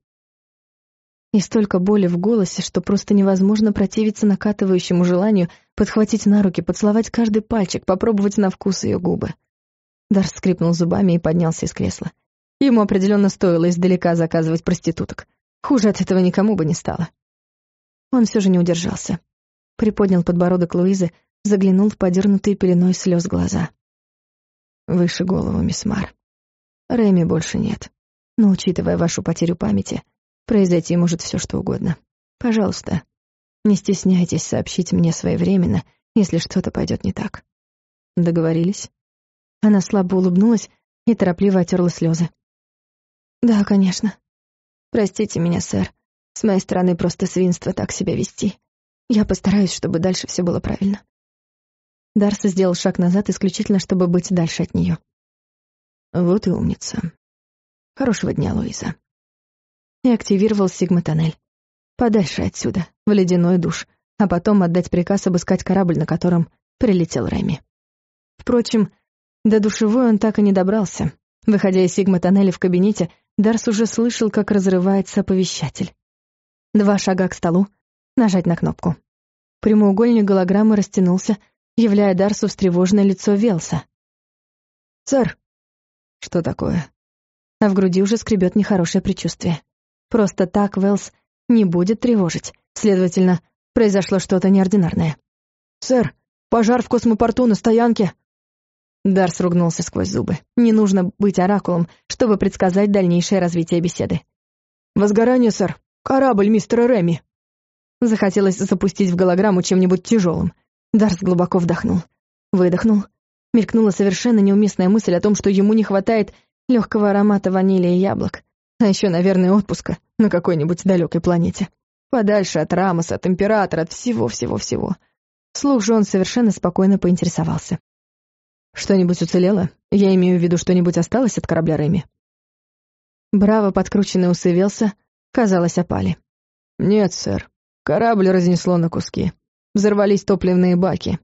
И столько боли в голосе, что просто невозможно противиться накатывающему желанию подхватить на руки, поцеловать каждый пальчик, попробовать на вкус ее губы. Дарс скрипнул зубами и поднялся из кресла. Ему определенно стоило издалека заказывать проституток. Хуже от этого никому бы не стало. Он все же не удержался. Приподнял подбородок Луизы, заглянул в подернутые пеленой слез глаза. «Выше голову, мисс Мар. Реми больше нет. Но, учитывая вашу потерю памяти, произойти может все что угодно. Пожалуйста, не стесняйтесь сообщить мне своевременно, если что-то пойдет не так. Договорились?» Она слабо улыбнулась и торопливо отерла слезы. «Да, конечно. Простите меня, сэр. С моей стороны просто свинство так себя вести. Я постараюсь, чтобы дальше все было правильно». Дарс сделал шаг назад исключительно, чтобы быть дальше от нее. «Вот и умница. Хорошего дня, Луиза». И активировал Сигма-тоннель. Подальше отсюда, в ледяной душ, а потом отдать приказ обыскать корабль, на котором прилетел Реми. Впрочем, до душевой он так и не добрался. Выходя из Сигма-тоннеля в кабинете, Дарс уже слышал, как разрывается оповещатель. 2 шага к столу, нажать на кнопку. Прямоугольник голограммы растянулся, являя Дарсу встревоженное лицо Велса. «Сэр!» «Что такое?» А в груди уже скребет нехорошее предчувствие. Просто так Велс не будет тревожить. Следовательно, произошло что-то неординарное. «Сэр, пожар в космопорту на стоянке!» Дарс ругнулся сквозь зубы. Не нужно быть оракулом, чтобы предсказать дальнейшее развитие беседы. «Возгорание, сэр! Корабль мистера Реми!» Захотелось запустить в голограмму чем-нибудь тяжелым. Дарс глубоко вдохнул. Выдохнул. Мелькнула совершенно неуместная мысль о том, что ему не хватает легкого аромата ванили и яблок. А еще, наверное, отпуска на какой-нибудь далекой планете. Подальше от Рамоса, от Императора, от всего-всего-всего. Вслух же он совершенно спокойно поинтересовался. «Что-нибудь уцелело? Я имею в виду, что-нибудь осталось от корабля Реми?» Браво подкрученный усы Велса, казалось, опали. «Нет, сэр. Корабль разнесло на куски. Взорвались топливные баки.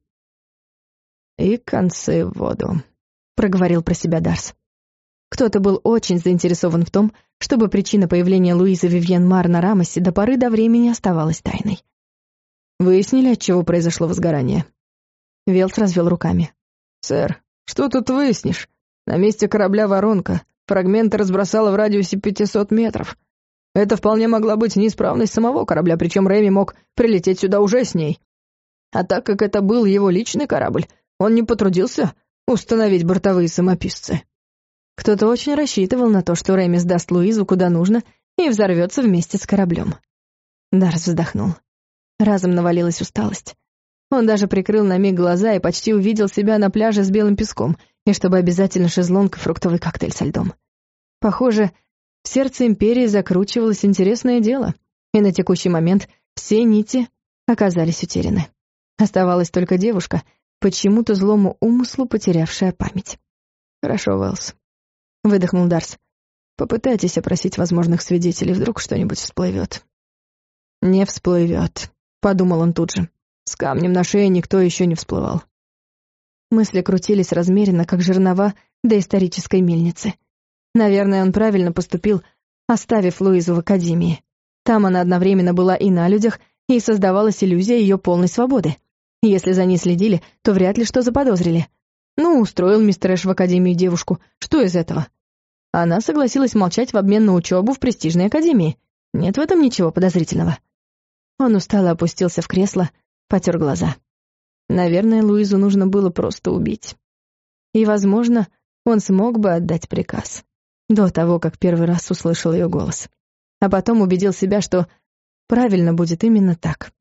И концы в воду», — проговорил про себя Дарс. Кто-то был очень заинтересован в том, чтобы причина появления Луизы Вивьен Мар на Рамосе до поры до времени оставалась тайной. «Выяснили, от чего произошло возгорание?» Велс развел руками. «Сэр, что тут выяснишь? На месте корабля воронка. Фрагменты разбросало в радиусе 500 метров. Это вполне могла быть неисправность самого корабля, причем Реми мог прилететь сюда уже с ней. А так как это был его личный корабль, он не потрудился установить бортовые самописцы. Кто-то очень рассчитывал на то, что Реми сдаст Луизу куда нужно и взорвется вместе с кораблем». Дарс вздохнул. Разом навалилась усталость. Он даже прикрыл на миг глаза и почти увидел себя на пляже с белым песком, и чтобы обязательно шезлонг и фруктовый коктейль со льдом. Похоже, в сердце Империи закручивалось интересное дело, и на текущий момент все нити оказались утеряны. Оставалась только девушка, почему-то злому умыслу потерявшая память. «Хорошо, Уэллс», — выдохнул Дарс. «Попытайтесь опросить возможных свидетелей, вдруг что-нибудь всплывет». «Не всплывет», — подумал он тут же. «С камнем на шее никто еще не всплывал». Мысли крутились размеренно, как жернова доисторической мельницы. Наверное, он правильно поступил, оставив Луизу в академии. Там она одновременно была и на людях, и создавалась иллюзия ее полной свободы. Если за ней следили, то вряд ли что заподозрили. Ну, устроил мистер Эш в академию девушку. Что из этого? Она согласилась молчать в обмен на учебу в престижной академии. Нет в этом ничего подозрительного. Он устало опустился в кресло, потер глаза. Наверное, Луизу нужно было просто убить. И, возможно, он смог бы отдать приказ. До того, как первый раз услышал ее голос. А потом убедил себя, что правильно будет именно так.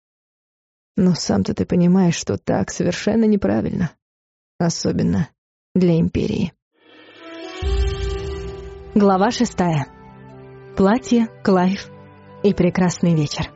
Но сам-то ты понимаешь, что так совершенно неправильно. Особенно для Империи. Глава 6. Платье, Клайв и прекрасный вечер.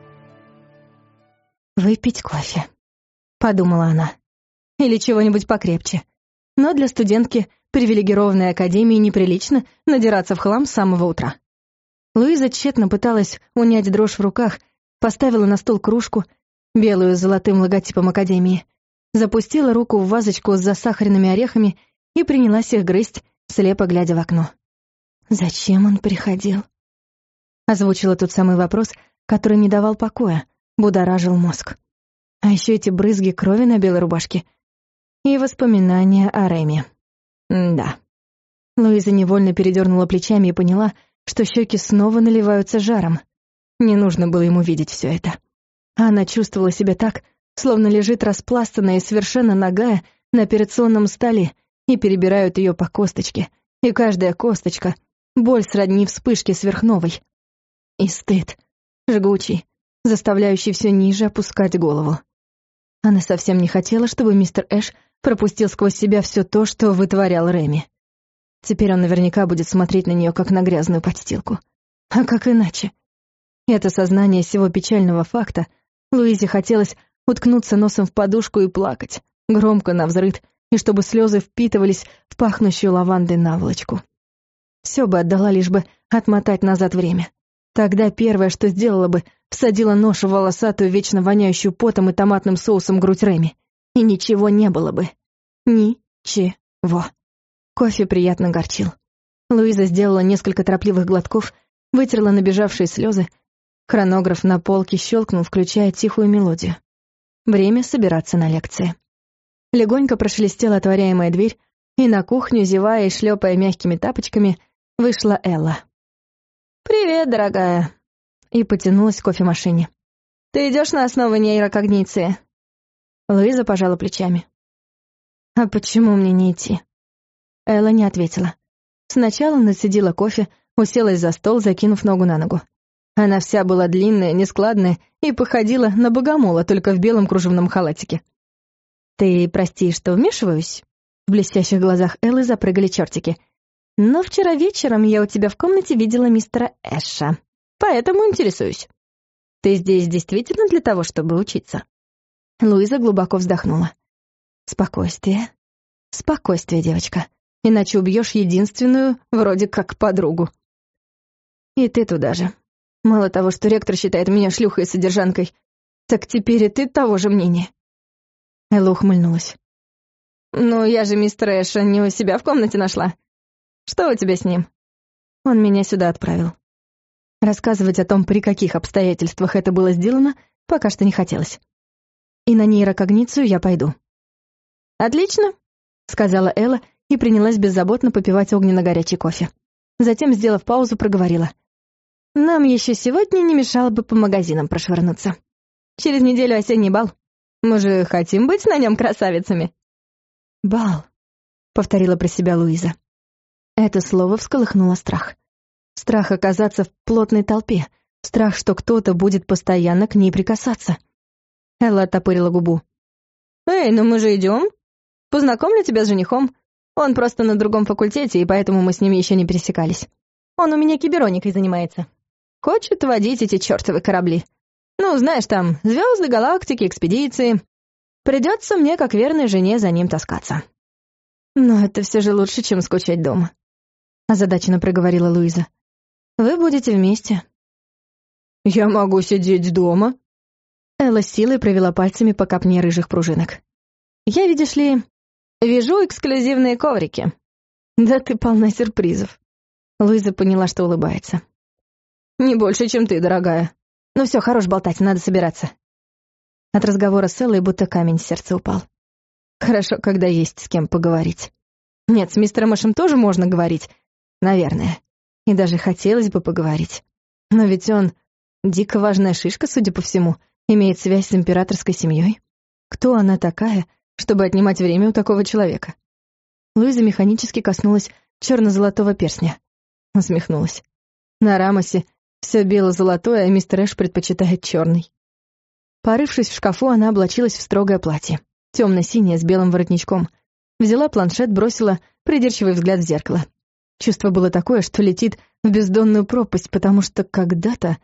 «Выпить кофе», — подумала она. «Или чего-нибудь покрепче. Но для студентки привилегированной академии неприлично надираться в хлам с самого утра». Луиза тщетно пыталась унять дрожь в руках, поставила на стол кружку, белую с золотым логотипом академии, запустила руку в вазочку с засахаренными орехами и принялась их грызть, слепо глядя в окно. «Зачем он приходил?» Озвучила тот самый вопрос, который не давал покоя, будоражил мозг. А еще эти брызги крови на белой рубашке и воспоминания о Реми. Да. Луиза невольно передернула плечами и поняла, что щеки снова наливаются жаром. Не нужно было ему видеть все это. Она чувствовала себя так, словно лежит распластанная и совершенно нагая на операционном столе, и перебирают ее по косточке, и каждая косточка — боль сродни вспышке сверхновой. И стыд, жгучий, заставляющий все ниже опускать голову. Она совсем не хотела, чтобы мистер Эш пропустил сквозь себя все то, что вытворял Реми. Теперь он наверняка будет смотреть на нее, как на грязную подстилку. А как иначе? Это сознание всего печального факта Луизе хотелось уткнуться носом в подушку и плакать, громко навзрыд, и чтобы слезы впитывались в пахнущую лавандой наволочку. Все бы отдала, лишь бы отмотать назад время. Тогда первое, что сделала бы, всадила нож в волосатую, вечно воняющую потом и томатным соусом грудь Реми. И ничего не было бы. Ничего. Кофе приятно горчил. Луиза сделала несколько торопливых глотков, вытерла набежавшие слезы. Хронограф на полке щелкнул, включая тихую мелодию. Время собираться на лекции. Легонько прошелестела отворяемая дверь, и на кухню, зевая и шлепая мягкими тапочками, вышла Элла. «Привет, дорогая!» И потянулась к кофемашине. «Ты идешь на основы нейрокогниции?» Луиза пожала плечами. «А почему мне не идти?» Элла не ответила. Сначала нацедила кофе, уселась за стол, закинув ногу на ногу. Она вся была длинная, нескладная и походила на богомола, только в белом кружевном халатике. «Ты прости, что вмешиваюсь?» В блестящих глазах Эллы запрыгали чертики. «Но вчера вечером я у тебя в комнате видела мистера Эша, поэтому интересуюсь. Ты здесь действительно для того, чтобы учиться?» Луиза глубоко вздохнула. «Спокойствие. Спокойствие, девочка. Иначе убьешь единственную, вроде как, подругу. И ты туда же. Мало того, что ректор считает меня шлюхой и содержанкой, так теперь и ты того же мнения». Элла ухмыльнулась. «Ну, я же мистера Эша не у себя в комнате нашла. Что у тебя с ним?» Он меня сюда отправил. Рассказывать о том, при каких обстоятельствах это было сделано, пока что не хотелось. И на нейрокогницию я пойду. «Отлично», — сказала Элла и принялась беззаботно попивать огненно-горячий кофе. Затем, сделав паузу, проговорила. «Нам еще сегодня не мешало бы по магазинам прошвырнуться. Через неделю осенний бал. Мы же хотим быть на нем красавицами». «Бал», — повторила про себя Луиза. Это слово всколыхнуло страх. Страх оказаться в плотной толпе. Страх, что кто-то будет постоянно к ней прикасаться. Элла оттопырила губу. «Эй, ну мы же идем. Познакомлю тебя с женихом. Он просто на другом факультете, и поэтому мы с ними еще не пересекались. Он у меня кибероникой занимается. Хочет водить эти чертовы корабли. Ну, знаешь, там, звезды, галактики, экспедиции. Придется мне, как верной жене, за ним таскаться». «Но это все же лучше, чем скучать дома», — озадаченно проговорила Луиза. «Вы будете вместе». «Я могу сидеть дома?» Элла с силой провела пальцами по копне рыжих пружинок. «Я, видишь ли, вяжу эксклюзивные коврики». «Да ты полна сюрпризов». Луиза поняла, что улыбается. «Не больше, чем ты, дорогая. Ну все, хорош болтать, надо собираться». От разговора с Эллой будто камень с сердца упал. Хорошо, когда есть с кем поговорить. Нет, с мистером Эшем тоже можно говорить, наверное. И даже хотелось бы поговорить. Но ведь он дико важная шишка, судя по всему, имеет связь с императорской семьей. Кто она такая, чтобы отнимать время у такого человека? Луиза механически коснулась черно-золотого перстня. Усмехнулась. На Рамосе все бело-золотое, а мистер Эш предпочитает черный. Порывшись в шкафу, она облачилась в строгое платье. Темно-синее, с белым воротничком. Взяла планшет, бросила придирчивый взгляд в зеркало. Чувство было такое, что летит в бездонную пропасть, потому что когда-то...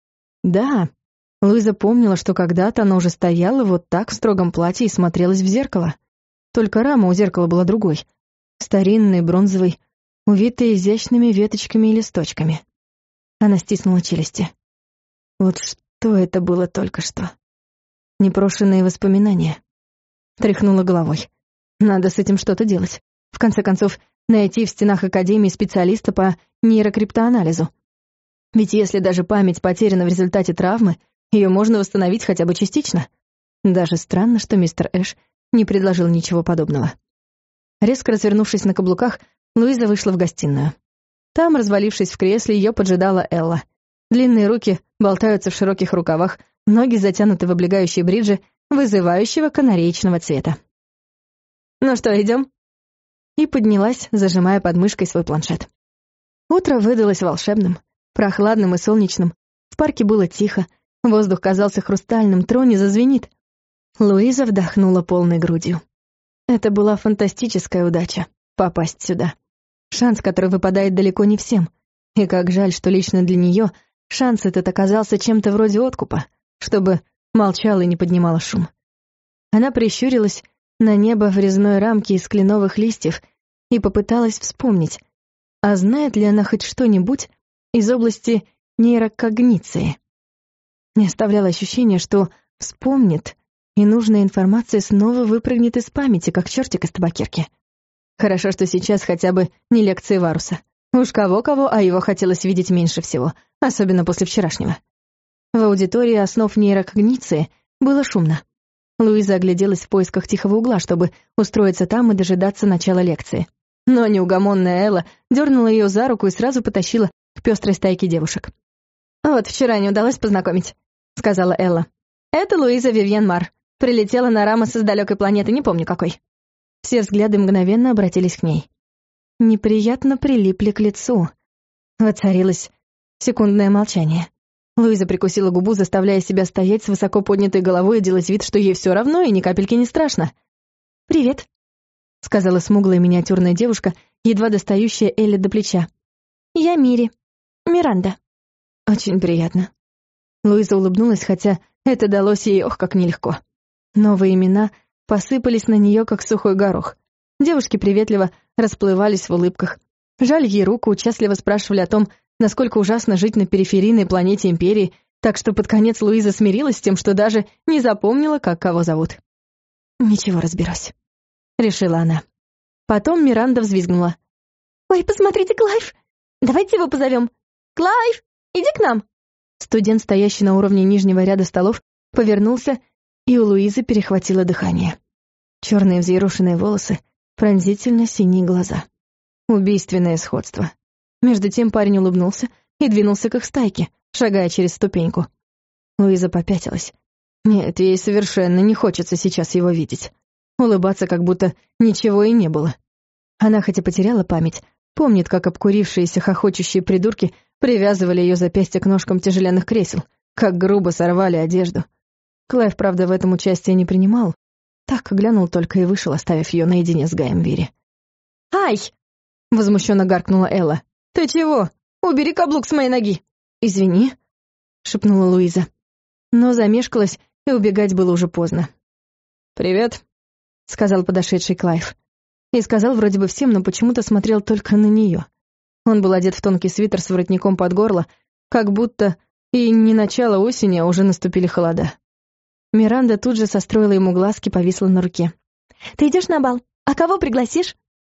Да, Луиза помнила, что когда-то она уже стояла вот так в строгом платье и смотрелась в зеркало. Только рама у зеркала была другой. Старинной, бронзовой, увитой изящными веточками и листочками. Она стиснула челюсти. Вот что это было только что? Непрошенные воспоминания. Тряхнула головой. Надо с этим что-то делать. В конце концов, найти в стенах Академии специалиста по нейрокриптоанализу. Ведь если даже память потеряна в результате травмы, ее можно восстановить хотя бы частично. Даже странно, что мистер Эш не предложил ничего подобного. Резко развернувшись на каблуках, Луиза вышла в гостиную. Там, развалившись в кресле, ее поджидала Элла. Длинные руки болтаются в широких рукавах, ноги затянуты в облегающие бриджи вызывающего канареечного цвета. «Ну что, идем?» И поднялась, зажимая под мышкой свой планшет. Утро выдалось волшебным, прохладным и солнечным. В парке было тихо, воздух казался хрустальным, трон не зазвенит. Луиза вдохнула полной грудью. Это была фантастическая удача — попасть сюда. Шанс, который выпадает далеко не всем. И как жаль, что лично для нее шанс этот оказался чем-то вроде откупа, чтобы молчала и не поднимала шум. Она прищурилась на небо в резной рамке из кленовых листьев и попыталась вспомнить, а знает ли она хоть что-нибудь из области нейрокогниции. Не оставляло ощущение, что вспомнит, и нужная информация снова выпрыгнет из памяти, как чертик из табакерки. Хорошо, что сейчас хотя бы не лекции Варуса. Уж кого-кого, а его хотелось видеть меньше всего, особенно после вчерашнего. В аудитории основ нейрокогниции было шумно. Луиза огляделась в поисках тихого угла, чтобы устроиться там и дожидаться начала лекции. Но неугомонная Элла дернула ее за руку и сразу потащила к пестрой стайке девушек. «Вот вчера не удалось познакомить», — сказала Элла. «Это Луиза Вивьен Мар. Прилетела на Рамос из далекой планеты, не помню какой». Все взгляды мгновенно обратились к ней. Неприятно прилипли к лицу. Воцарилось секундное молчание. Луиза прикусила губу, заставляя себя стоять с высоко поднятой головой и делать вид, что ей все равно и ни капельки не страшно. «Привет», — сказала смуглая миниатюрная девушка, едва достающая Элли до плеча. «Я Мири. Миранда». «Очень приятно». Луиза улыбнулась, хотя это далось ей как нелегко. Новые имена посыпались на нее, как сухой горох. Девушки приветливо расплывались в улыбках. Жали ей руку, участливо спрашивали о том, насколько ужасно жить на периферийной планете Империи, так что под конец Луиза смирилась с тем, что даже не запомнила, как кого зовут. «Ничего, разберусь», — решила она. Потом Миранда взвизгнула. «Ой, посмотрите, Клайв! Давайте его позовем! Клайв, иди к нам!» Студент, стоящий на уровне нижнего ряда столов, повернулся, и у Луизы перехватило дыхание. Черные взъерошенные волосы, пронзительно синие глаза. Убийственное сходство. Между тем парень улыбнулся и двинулся к их стайке, шагая через ступеньку. Луиза попятилась. Нет, ей совершенно не хочется сейчас его видеть. Улыбаться, как будто ничего и не было. Она хоть и потеряла память, помнит, как обкурившиеся хохочущие придурки привязывали ее запястья к ножкам тяжеленных кресел, как грубо сорвали одежду. Клайв, правда, в этом участие не принимал. Так глянул только и вышел, оставив ее наедине с Гаем Вири. «Ай!» — возмущенно гаркнула Элла. «Ты чего? Убери каблук с моей ноги!» «Извини», — шепнула Луиза. Но замешкалась, и убегать было уже поздно. «Привет», — сказал подошедший Клайв. И сказал вроде бы всем, но почему-то смотрел только на нее. Он был одет в тонкий свитер с воротником под горло, как будто и не начало осени, а уже наступили холода. Миранда тут же состроила ему глазки, повисла на руке. «Ты идешь на бал? А кого пригласишь?»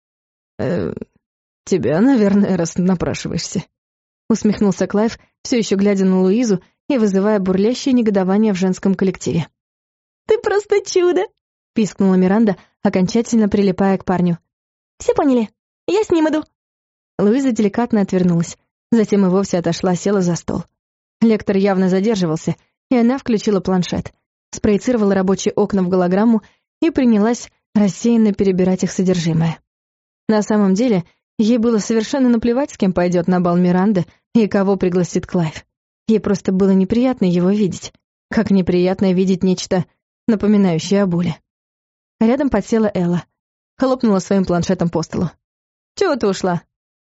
«Тебя, наверное, раз напрашиваешься», — усмехнулся Клайв, все еще глядя на Луизу и вызывая бурлящее негодование в женском коллективе. «Ты просто чудо!» — пискнула Миранда, окончательно прилипая к парню. «Все поняли? Я с ним иду». Луиза деликатно отвернулась, затем и вовсе отошла, села за стол. Лектор явно задерживался, и она включила планшет, спроецировала рабочие окна в голограмму и принялась рассеянно перебирать их содержимое. На самом деле, ей было совершенно наплевать, с кем пойдет на бал Миранды и кого пригласит Клайв. Ей просто было неприятно его видеть, как неприятно видеть нечто, напоминающее о боли. Рядом подсела Элла, хлопнула своим планшетом по столу. «Чего ты ушла?»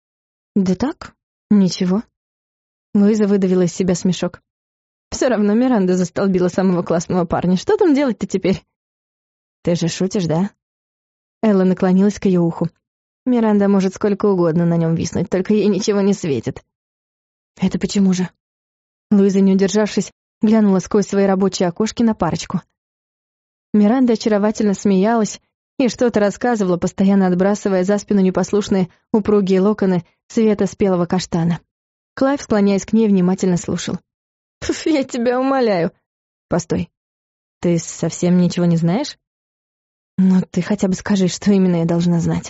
«Да так, ничего». Луиза выдавила из себя смешок. «Все равно Миранда застолбила самого классного парня. Что там делать-то теперь?» «Ты же шутишь, да?» Элла наклонилась к ее уху. «Миранда может сколько угодно на нем виснуть, только ей ничего не светит». «Это почему же?» Луиза, не удержавшись, глянула сквозь свои рабочие окошки на парочку. Миранда очаровательно смеялась и что-то рассказывала, постоянно отбрасывая за спину непослушные упругие локоны цвета спелого каштана. Клайв, склоняясь к ней, внимательно слушал. «Я тебя умоляю». «Постой. Ты совсем ничего не знаешь?» «Ну, ты хотя бы скажи, что именно я должна знать».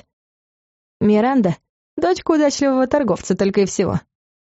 «Миранда — дочка удачливого торговца, только и всего».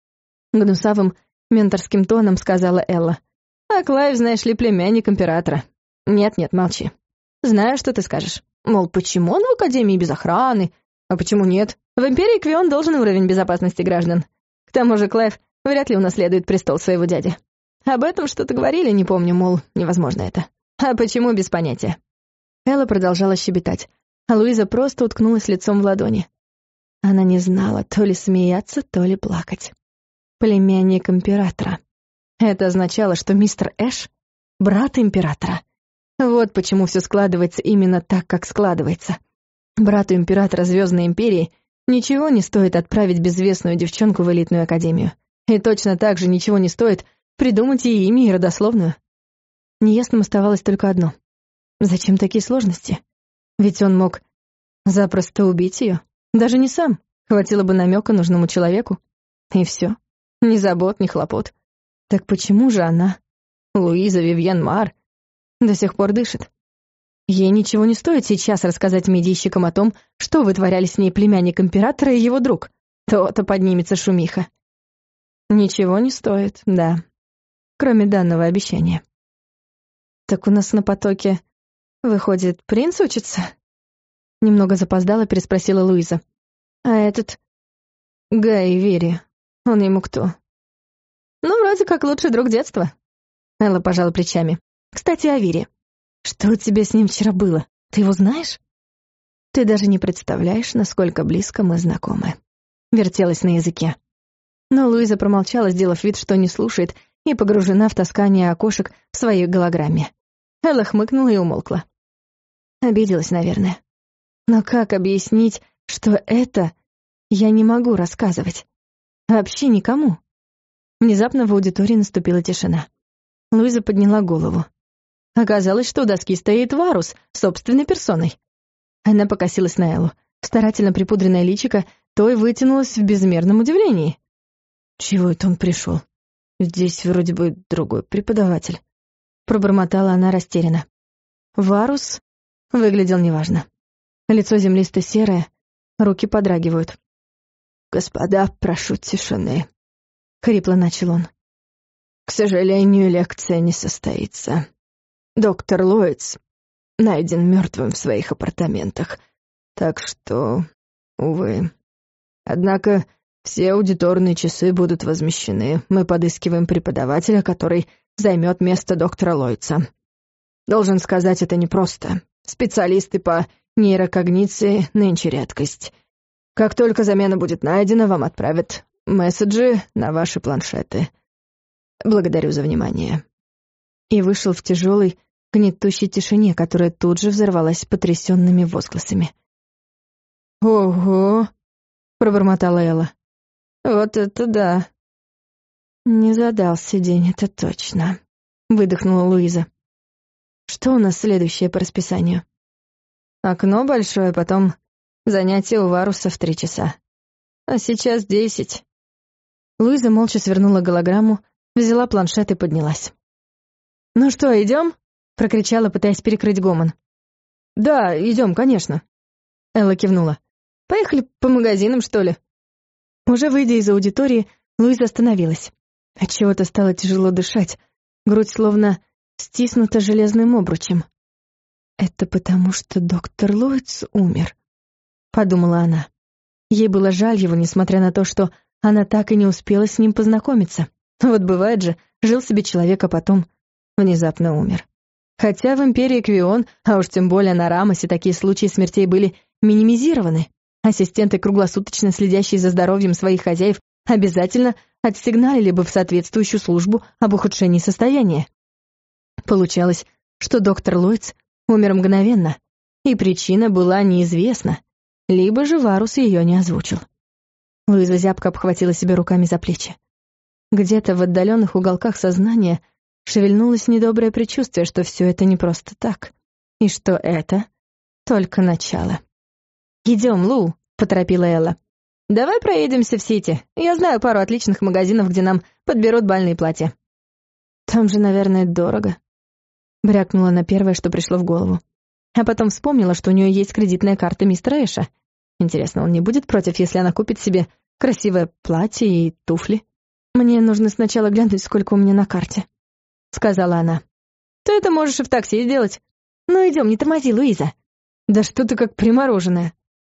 Гнусавым, менторским тоном сказала Элла. «А Клайв, знаешь ли, племянник императора. Нет-нет, молчи. Знаю, что ты скажешь. Мол, почему он в Академии без охраны? А почему нет? В Империи Квион должен уровень безопасности граждан. К тому же Клайв вряд ли унаследует престол своего дяди. Об этом что-то говорили, не помню, мол, невозможно это. А почему, без понятия». Элла продолжала щебетать, а Луиза просто уткнулась лицом в ладони. Она не знала, то ли смеяться, то ли плакать. Племянник императора. Это означало, что мистер Эш — брат императора. Вот почему все складывается именно так, как складывается. Брату императора Звездной империи ничего не стоит отправить безвестную девчонку в элитную академию. И точно так же ничего не стоит придумать ей имя и родословную. Неясным оставалось только одно. Зачем такие сложности? Ведь он мог запросто убить ее. Даже не сам. Хватило бы намека нужному человеку. И все. Ни забот, ни хлопот. Так почему же она, Луиза Вивьен Мар, до сих пор дышит? Ей ничего не стоит сейчас рассказать медийщикам о том, что вытворяли с ней племянник императора и его друг. То-то поднимется шумиха. Ничего не стоит, да. Кроме данного обещания. Так у нас на потоке, выходит, принц учится? Немного запоздала, переспросила Луиза. А этот... Гай Вири, он ему кто? Ну, вроде как лучший друг детства. Элла пожала плечами. Кстати, о Вире. Что у тебя с ним вчера было? Ты его знаешь? Ты даже не представляешь, насколько близко мы знакомы. Вертелась на языке. Но Луиза промолчала, сделав вид, что не слушает, и погружена в таскание окошек в своей голограмме. Элла хмыкнула и умолкла. Обиделась, наверное. Но как объяснить, что это я не могу рассказывать? Вообще никому. Внезапно в аудитории наступила тишина. Луиза подняла голову. Оказалось, что у доски стоит Варус собственной персоной. Она покосилась на Эллу. Старательно припудренное личико той вытянулось в безмерном удивлении. Чего это он пришел? Здесь вроде бы другой преподаватель. Пробормотала она растерянно. Варус выглядел неважно. Лицо землисто-серое, руки подрагивают. «Господа, прошу тишины», — хрипло начал он. «К сожалению, лекция не состоится. Доктор Ллойдс найден мертвым в своих апартаментах, так что, увы. Однако все аудиторные часы будут возмещены. Мы подыскиваем преподавателя, который займет место доктора Ллойдса. Должен сказать, это непросто. Специалисты по нейрокогниции нынче редкость. Как только замена будет найдена, вам отправят месседжи на ваши планшеты. Благодарю за внимание». И вышел в тяжелой, гнетущей тишине, которая тут же взорвалась потрясенными возгласами. «Ого!» — пробормотала Элла. «Вот это да!» «Не задался день, это точно», — выдохнула Луиза. «Что у нас следующее по расписанию?» «Окно большое, потом занятие у Варуса в 3 часа. А сейчас 10». Луиза молча свернула голограмму, взяла планшет и поднялась. «Ну что, идем?» — прокричала, пытаясь перекрыть гомон. «Да, идем, конечно». Элла кивнула. «Поехали по магазинам, что ли?» Уже выйдя из аудитории, Луиза остановилась. Отчего-то стало тяжело дышать, грудь словно стиснута железным обручем. «Это потому, что доктор Ллойдс умер», — подумала она. Ей было жаль его, несмотря на то, что она так и не успела с ним познакомиться. Вот бывает же, жил себе человек, а потом внезапно умер. Хотя в империи Квион, а уж тем более на Рамосе, такие случаи смертей были минимизированы. Ассистенты, круглосуточно следящие за здоровьем своих хозяев, обязательно отсигналили бы в соответствующую службу об ухудшении состояния. Получалось, что доктор Ллойдс умер мгновенно, и причина была неизвестна, либо же Варус ее не озвучил. Луиза зябко обхватила себя руками за плечи. Где-то в отдаленных уголках сознания шевельнулось недоброе предчувствие, что все это не просто так, и что это только начало. «Идем, Лу», — поторопила Элла. «Давай проедемся в Сити. Я знаю пару отличных магазинов, где нам подберут бальные платья». «Там же, наверное, дорого», — брякнула она первое, что пришло в голову. А потом вспомнила, что у нее есть кредитная карта мистера Эша. Интересно, он не будет против, если она купит себе красивое платье и туфли? «Мне нужно сначала глянуть, сколько у меня на карте», — сказала она. «Ты это можешь и в такси сделать. Ну идем, не тормози, Луиза». «Да что ты как примороженная».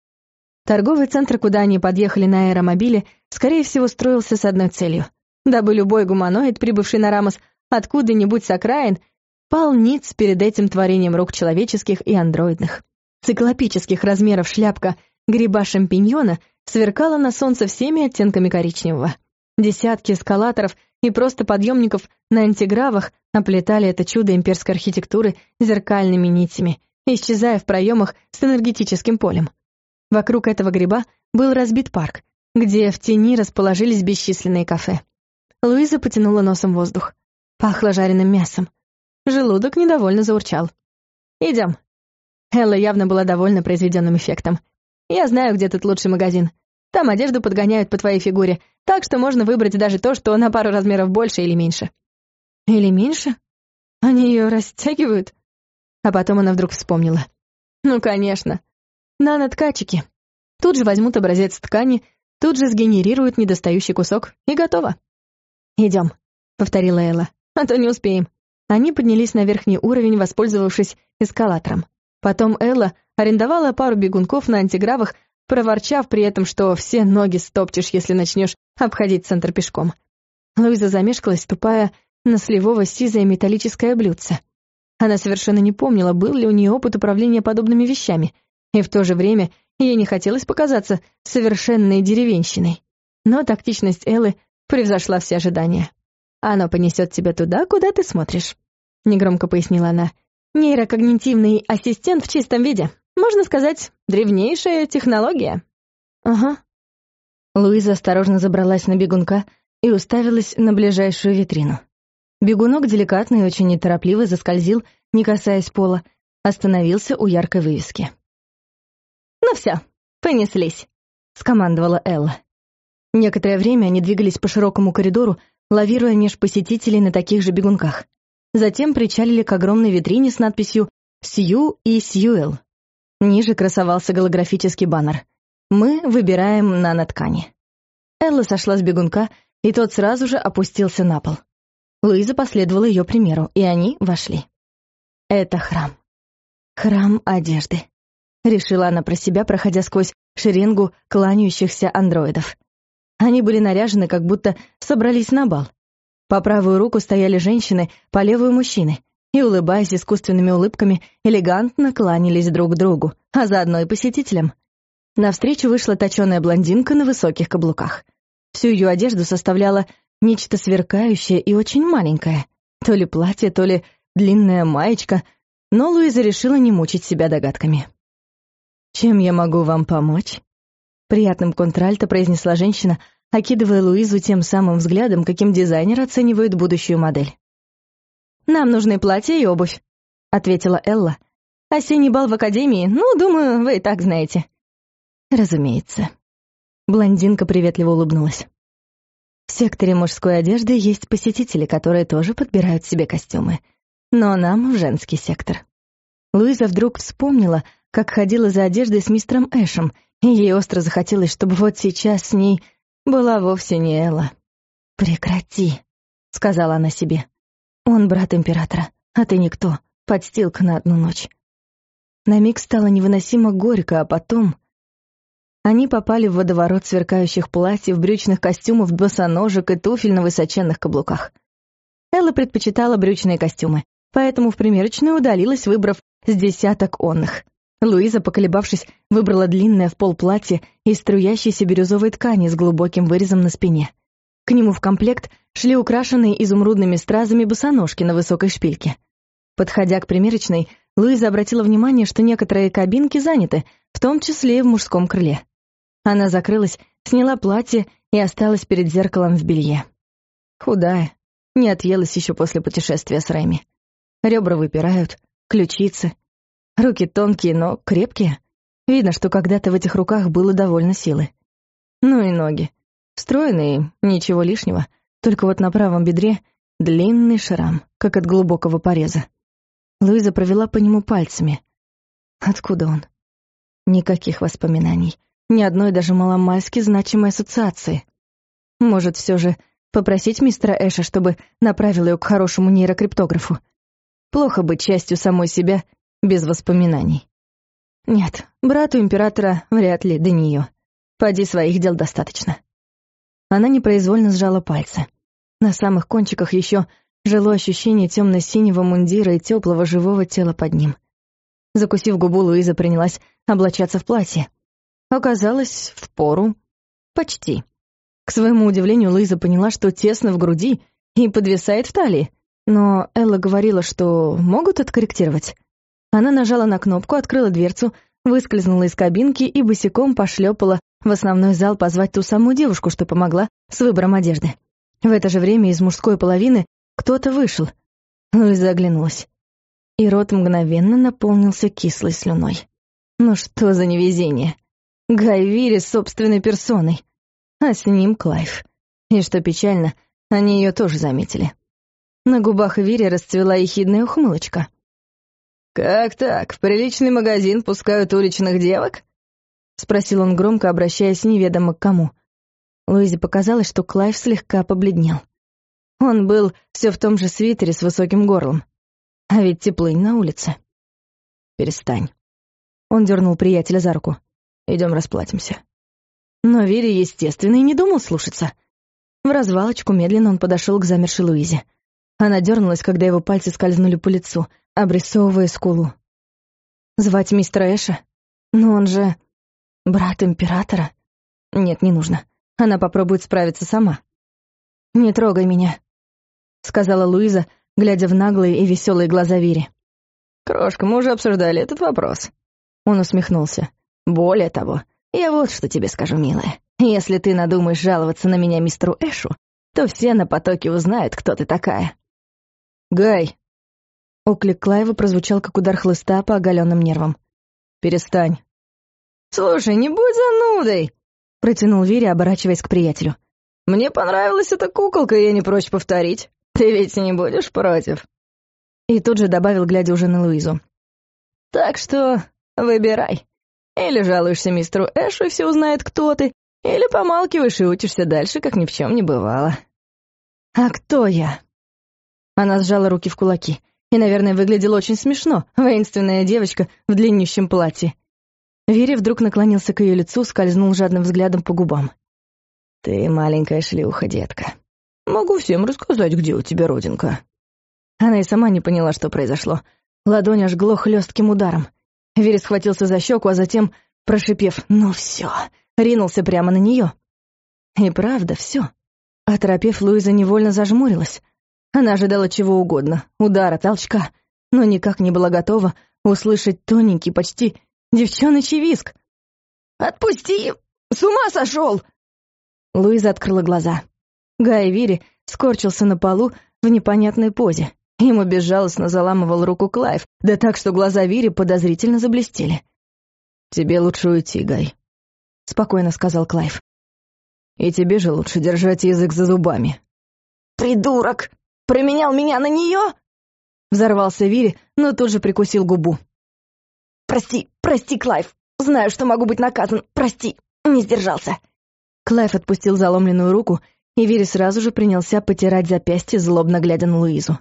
Торговый центр, куда они подъехали на аэромобиле, скорее всего, строился с одной целью, дабы любой гуманоид, прибывший на Рамос откуда-нибудь с окраин, пал ниц перед этим творением рук человеческих и андроидных. Циклопических размеров шляпка гриба-шампиньона сверкала на солнце всеми оттенками коричневого. Десятки эскалаторов и просто подъемников на антигравах оплетали это чудо имперской архитектуры зеркальными нитями, исчезая в проемах с энергетическим полем. Вокруг этого гриба был разбит парк, где в тени расположились бесчисленные кафе. Луиза потянула носом воздух. Пахло жареным мясом. Желудок недовольно заурчал. «Идем». Элла явно была довольна произведенным эффектом. «Я знаю, где тут лучший магазин. Там одежду подгоняют по твоей фигуре, так что можно выбрать даже то, что на пару размеров больше или меньше». «Или меньше? Они ее растягивают?» А потом она вдруг вспомнила. «Ну, конечно. Наноткачики. Тут же возьмут образец ткани, тут же сгенерируют недостающий кусок, и готово». «Идем», — повторила Элла, — «а то не успеем». Они поднялись на верхний уровень, воспользовавшись эскалатором. Потом Элла арендовала пару бегунков на антигравах, проворчав при этом, что все ноги стопчешь, если начнешь обходить центр пешком. Луиза замешкалась, ступая на сливово-сизое металлическое блюдце. Она совершенно не помнила, был ли у нее опыт управления подобными вещами, и в то же время ей не хотелось показаться совершенной деревенщиной. Но тактичность Эллы превзошла все ожидания. «Оно понесет тебя туда, куда ты смотришь», — негромко пояснила она. «Нейрокогнитивный ассистент в чистом виде. Можно сказать, древнейшая технология». «Ага». Луиза осторожно забралась на бегунка и уставилась на ближайшую витрину. Бегунок деликатно и очень неторопливо заскользил, не касаясь пола, остановился у яркой вывески. «Ну все, понеслись», — скомандовала Элла. Некоторое время они двигались по широкому коридору, лавируя меж посетителей на таких же бегунках. Затем причалили к огромной витрине с надписью «Сью и Сьюэл». Ниже красовался голографический баннер «Мы выбираем наноткани». Элла сошла с бегунка, и тот сразу же опустился на пол. Луиза последовала ее примеру, и они вошли. «Это храм. Храм одежды», — решила она про себя, проходя сквозь шеренгу кланяющихся андроидов. Они были наряжены, как будто собрались на бал. По правую руку стояли женщины, по левую — мужчины, и, улыбаясь искусственными улыбками, элегантно кланялись друг другу, а заодно и посетителям. Навстречу вышла точёная блондинка на высоких каблуках. Всю ее одежду составляло нечто сверкающее и очень маленькое. То ли платье, то ли длинная маечка, но Луиза решила не мучить себя догадками. «Чем я могу вам помочь?» Приятным контральто произнесла женщина, окидывая Луизу тем самым взглядом, каким дизайнер оценивает будущую модель. «Нам нужны платья и обувь», — ответила Элла. «Осенний бал в академии, думаю, вы и так знаете». «Разумеется». Блондинка приветливо улыбнулась. В секторе мужской одежды есть посетители, которые тоже подбирают себе костюмы. Но нам в женский сектор. Луиза вдруг вспомнила, как ходила за одеждой с мистером Эшем, и ей остро захотелось, чтобы вот сейчас с ней была вовсе не Элла. «Прекрати», — сказала она себе. «Он брат императора, а ты никто, подстилка на одну ночь». На миг стало невыносимо горько, а потом... Они попали в водоворот сверкающих платьев, брючных костюмов, босоножек и туфель на высоченных каблуках. Элла предпочитала брючные костюмы, поэтому в примерочную удалилась, выбрав с десяток онных. Луиза, поколебавшись, выбрала длинное в пол платье из струящейся бирюзовой ткани с глубоким вырезом на спине. К нему в комплект шли украшенные изумрудными стразами босоножки на высокой шпильке. Подходя к примерочной, Луиза обратила внимание, что некоторые кабинки заняты, в том числе и в мужском крыле. Она закрылась, сняла платье и осталась перед зеркалом в белье. Худая, не отъелась еще после путешествия с Рэми. Ребра выпирают, ключицы. Руки тонкие, но крепкие. Видно, что когда-то в этих руках было довольно силы. Ну и ноги. Стройные, ничего лишнего. Только вот на правом бедре длинный шрам, как от глубокого пореза. Луиза провела по нему пальцами. Откуда он? Никаких воспоминаний. Ни одной даже маломальски значимой ассоциации. Может, все же попросить мистера Эша, чтобы направил ее к хорошему нейрокриптографу? Плохо быть частью самой себя без воспоминаний. Нет, брату императора вряд ли до нее. Поди, своих дел достаточно. Она непроизвольно сжала пальцы. На самых кончиках еще жило ощущение темно-синего мундира и теплого живого тела под ним. Закусив губу, Луиза принялась облачаться в платье. Оказалось, впору. Почти. К своему удивлению, Луиза поняла, что тесно в груди и подвисает в талии. Но Элла говорила, что могут откорректировать. Она нажала на кнопку, открыла дверцу, выскользнула из кабинки и босиком пошлепала в основной зал позвать ту самую девушку, что помогла с выбором одежды. В это же время из мужской половины кто-то вышел. Луиза оглянулась. И рот мгновенно наполнился кислой слюной. Ну что за невезение. Гай Вири с собственной персоной. А с ним Клайв. И что печально, они ее тоже заметили. На губах Вири расцвела ехидная ухмылочка. «Как так, в приличный магазин пускают уличных девок?» — спросил он громко, обращаясь неведомо к кому. Луизе показалось, что Клайв слегка побледнел. Он был все в том же свитере с высоким горлом. А ведь теплынь на улице. «Перестань». Он дернул приятеля за руку. «Идем расплатимся». Но Вири, естественно, и не думал слушаться. В развалочку медленно он подошел к замершей Луизе. Она дернулась, когда его пальцы скользнули по лицу, обрисовывая скулу. Звать мистера Эша? Но он же брат императора. Нет, не нужно. Она попробует справиться сама. «Не трогай меня», — сказала Луиза, глядя в наглые и веселые глаза Вири. «Крошка, мы уже обсуждали этот вопрос». Он усмехнулся. «Более того, я вот что тебе скажу, милая. Если ты надумаешь жаловаться на меня мистеру Эшу, то все на потоке узнают, кто ты такая». «Гай!» Оклик Клайва прозвучал, как удар хлыста по оголенным нервам. «Перестань». «Слушай, не будь занудой!» — протянул Вири, оборачиваясь к приятелю. «Мне понравилась эта куколка, и я не прочь повторить. Ты ведь не будешь против?» И тут же добавил, глядя уже на Луизу. «Так что выбирай. Или жалуешься мистеру Эшу, и все узнают, кто ты, или помалкиваешь и учишься дальше, как ни в чем не бывало». «А кто я?» Она сжала руки в кулаки. И, наверное, выглядела очень смешно, воинственная девочка в длиннющем платье. Вири вдруг наклонился к ее лицу, скользнул жадным взглядом по губам. «Ты маленькая шлюха, детка. Могу всем рассказать, где у тебя родинка». Она и сама не поняла, что произошло. Ладонь ожгло хлестким ударом. Вири схватился за щеку, а затем, прошипев «ну все», ринулся прямо на нее. И правда, все. Оторопев, Луиза невольно зажмурилась. Она ожидала чего угодно, удара, толчка, но никак не была готова услышать тоненький, почти девчоночий визг. «Отпусти! С ума сошел!» Луиза открыла глаза. Гай Вири скорчился на полу в непонятной позе. Ему безжалостно заламывал руку Клайв, да так, что глаза Вири подозрительно заблестели. «Тебе лучше уйти, Гай», — спокойно сказал Клайв. «И тебе же лучше держать язык за зубами». «Придурок! Променял меня на нее?» Взорвался Вири, но тут же прикусил губу. «Прости, Клайв. Знаю, что могу быть наказан. Прости, не сдержался». Клайв отпустил заломленную руку, и Вири сразу же принялся потирать запястье, злобно глядя на Луизу.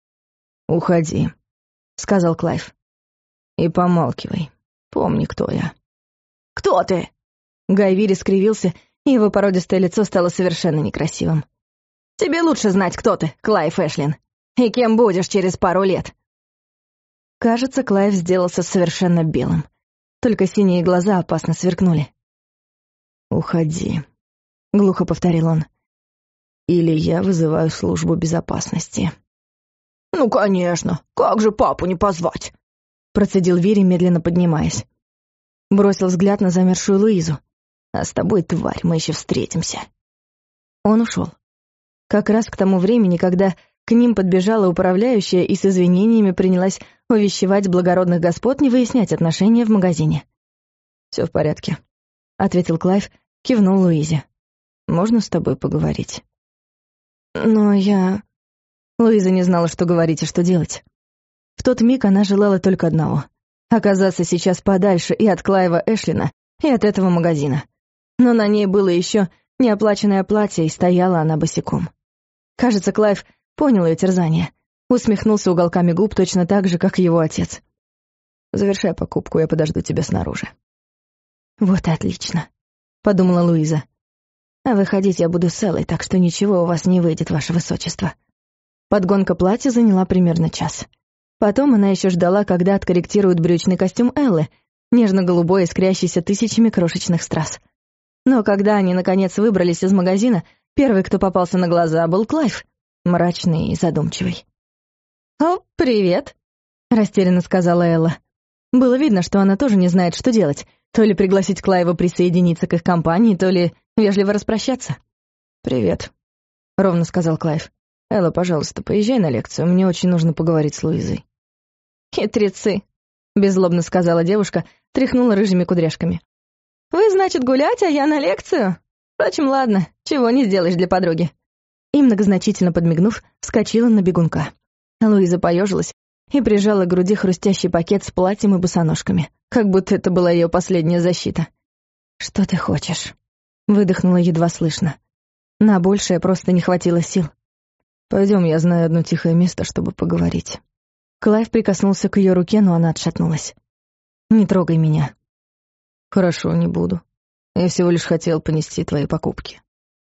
«Уходи», — сказал Клайв. «И помалкивай. Помни, кто я». «Кто ты?» Гай Вири скривился, и его породистое лицо стало совершенно некрасивым. «Тебе лучше знать, кто ты, Клайв Эшлин, и кем будешь через пару лет». Кажется, Клайв сделался совершенно белым. Только синие глаза опасно сверкнули. «Уходи», — глухо повторил он. «Или я вызываю службу безопасности». «Ну, конечно, как же папу не позвать?» Процедил Вири, медленно поднимаясь. Бросил взгляд на замершую Луизу. «А с тобой, тварь, мы еще встретимся». Он ушел. Как раз к тому времени, когда к ним подбежала управляющая и с извинениями принялась увещевать благородных господ не выяснять отношения в магазине. «Все в порядке», — ответил Клайв, кивнул Луизе. «Можно с тобой поговорить?» «Но я...» Луиза не знала, что говорить и что делать. В тот миг она желала только одного — оказаться сейчас подальше и от Клайва Эшлина, и от этого магазина. Но на ней было еще неоплаченное платье, и стояла она босиком. Кажется, Клайв понял ее терзание, усмехнулся уголками губ точно так же, как его отец. «Завершай покупку, я подожду тебя снаружи». «Вот и отлично», — подумала Луиза. «А выходить я буду с Эллой, так что ничего у вас не выйдет, ваше высочество». Подгонка платья заняла примерно час. Потом она еще ждала, когда откорректируют брючный костюм Эллы, нежно-голубой, искрящийся тысячами крошечных страз. Но когда они, наконец, выбрались из магазина, первый, кто попался на глаза, был Клайв, мрачный и задумчивый. «О, привет», — растерянно сказала Элла. Было видно, что она тоже не знает, что делать, то ли пригласить Клайва присоединиться к их компании, то ли вежливо распрощаться. «Привет», — ровно сказал Клайв. «Элла, пожалуйста, поезжай на лекцию, мне очень нужно поговорить с Луизой». «Хитрецы», — беззлобно сказала девушка, тряхнула рыжими кудряшками. «Вы, значит, гулять, а я на лекцию? Впрочем, ладно, чего не сделаешь для подруги». И, многозначительно подмигнув, вскочила на бегунка. Луиза поежилась и прижала к груди хрустящий пакет с платьем и босоножками, как будто это была ее последняя защита. «Что ты хочешь?» — выдохнула едва слышно. На большее просто не хватило сил. «Пойдем, я знаю одно тихое место, чтобы поговорить». Клайв прикоснулся к ее руке, но она отшатнулась. «Не трогай меня». «Хорошо, не буду. Я всего лишь хотел понести твои покупки».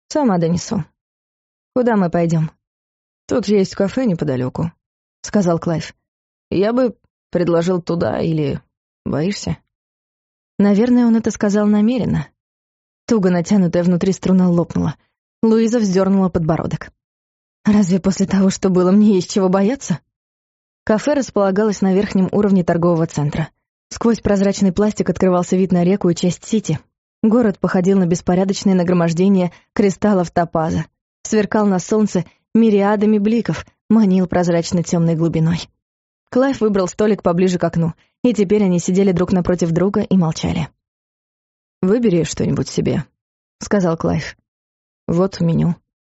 «Сама донесу. Куда мы пойдем?» «Тут есть кафе неподалеку», — сказал Клайв. «Я бы предложил туда или... Боишься?» Наверное, он это сказал намеренно. Туго натянутая внутри струна лопнула. Луиза вздернула подбородок. «Разве после того, что было, мне есть чего бояться?» Кафе располагалось на верхнем уровне торгового центра. Сквозь прозрачный пластик открывался вид на реку и часть Сити. Город походил на беспорядочное нагромождение кристаллов топаза. Сверкал на солнце мириадами бликов, манил прозрачно темной глубиной. Клайв выбрал столик поближе к окну, и теперь они сидели друг напротив друга и молчали. «Выбери что-нибудь себе», — сказал Клайв. «Вот меню».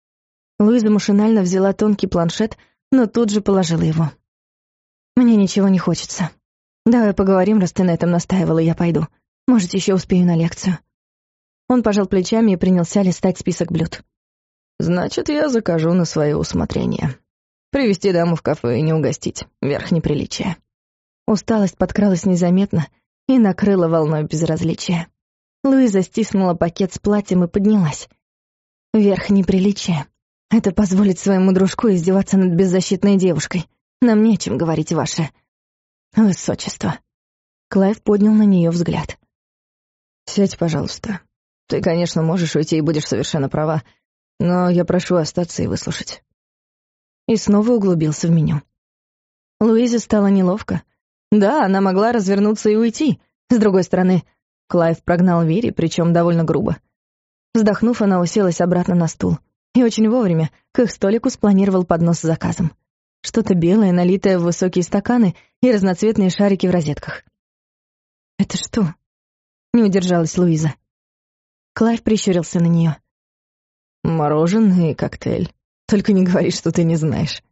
Луиза машинально взяла тонкий планшет, но тут же положила его. «Мне ничего не хочется. Давай поговорим, раз ты на этом настаивала, я пойду. Может, еще успею на лекцию». Он пожал плечами и принялся листать список блюд. «Значит, я закажу на свое усмотрение. Привезти даму в кафе и не угостить. Верх неприличия». Усталость подкралась незаметно и накрыла волной безразличия. Луиза стиснула пакет с платьем и поднялась. Верх неприличия. Это позволить своему дружку издеваться над беззащитной девушкой. Нам нечем говорить, ваше высочество. Клайв поднял на нее взгляд. «Сядь, пожалуйста. Ты, конечно, можешь уйти и будешь совершенно права, но я прошу остаться и выслушать». И снова углубился в меню. Луизе стало неловко. Да, она могла развернуться и уйти. С другой стороны, Клайв прогнал Вири, причем довольно грубо. Вздохнув, она уселась обратно на стул. И очень вовремя к их столику спланировал поднос с заказом. Что-то белое, налитое в высокие стаканы и разноцветные шарики в розетках. «Это что?» — не удержалась Луиза. Клайв прищурился на нее. «Мороженое и коктейль. Только не говори, что ты не знаешь».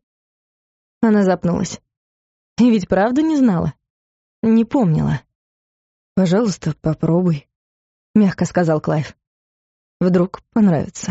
Она запнулась. И ведь правда не знала? Не помнила. «Пожалуйста, попробуй», — мягко сказал Клайв. «Вдруг понравится».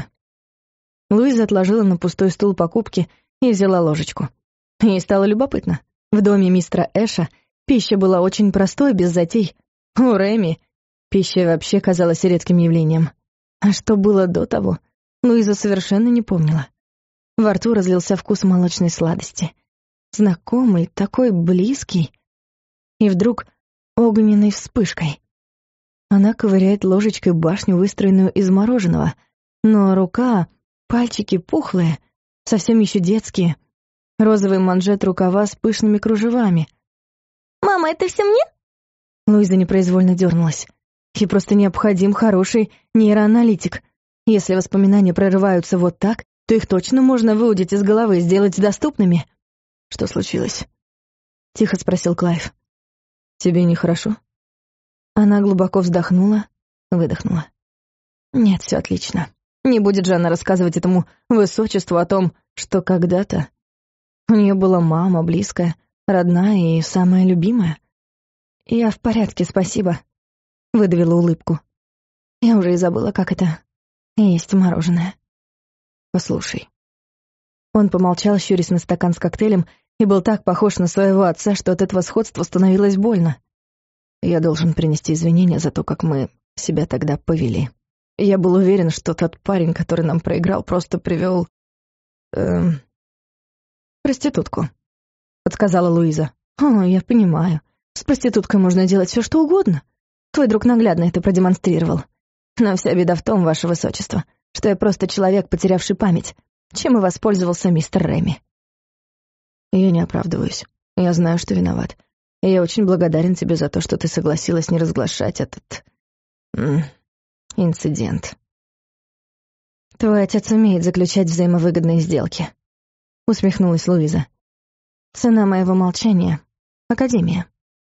Луиза отложила на пустой стул покупки и взяла ложечку. Ей стало любопытно. В доме мистера Эша пища была очень простой, без затей. У Реми пища вообще казалась редким явлением. А что было до того, Луиза совершенно не помнила. Во рту разлился вкус молочной сладости. Знакомый, такой близкий. И вдруг огненной вспышкой. Она ковыряет ложечкой башню, выстроенную из мороженого, но рука, пальчики пухлые, совсем еще детские. Розовый манжет рукава с пышными кружевами. «Мама, это все мне?» Луиза непроизвольно дернулась. Ей просто необходим хороший нейроаналитик. Если воспоминания прорываются вот так, то их точно можно выудить из головы, сделать доступными. «Что случилось?» — тихо спросил Клайв. «Тебе нехорошо?» Она глубоко вздохнула, выдохнула. «Нет, все отлично. Не будет же она рассказывать этому высочеству о том, что когда-то у нее была мама, близкая, родная и самая любимая. Я в порядке, спасибо», — выдавила улыбку. Я уже и забыла, как это есть мороженое. «Послушай». Он помолчал, щурясь на стакан с коктейлем, и был так похож на своего отца, что от этого сходства становилось больно. «Я должен принести извинения за то, как мы себя тогда повели. Я был уверен, что тот парень, который нам проиграл, просто привел... проститутку», — подсказала Луиза. «О, я понимаю. С проституткой можно делать все, что угодно. Твой друг наглядно это продемонстрировал. Но вся беда в том, ваше высочество, что я просто человек, потерявший память, чем и воспользовался мистер Реми». «Я не оправдываюсь. Я знаю, что виноват. И я очень благодарен тебе за то, что ты согласилась не разглашать этот... инцидент». «Твой отец умеет заключать взаимовыгодные сделки», — усмехнулась Луиза. «Цена моего молчания — Академия».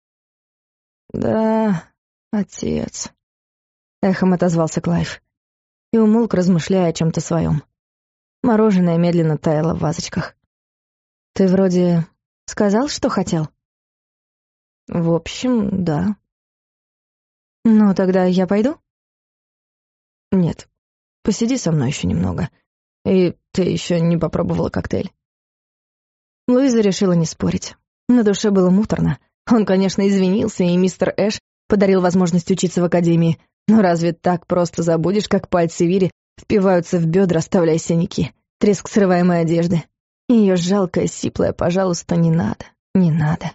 «Да, отец», — эхом отозвался Клайв. И умолк, размышляя о чем-то своем. Мороженое медленно таяло в вазочках. «Ты вроде сказал, что хотел?» «В общем, да». «Ну, тогда я пойду?» «Нет, посиди со мной еще немного. И ты еще не попробовала коктейль». Луиза решила не спорить. На душе было муторно. Он, конечно, извинился, и мистер Эш подарил возможность учиться в академии. Но разве так просто забудешь, как пальцы Вири впиваются в бедра, оставляя синяки, треск срываемой одежды. Ее жалкое, сиплое «пожалуйста, не надо, не надо».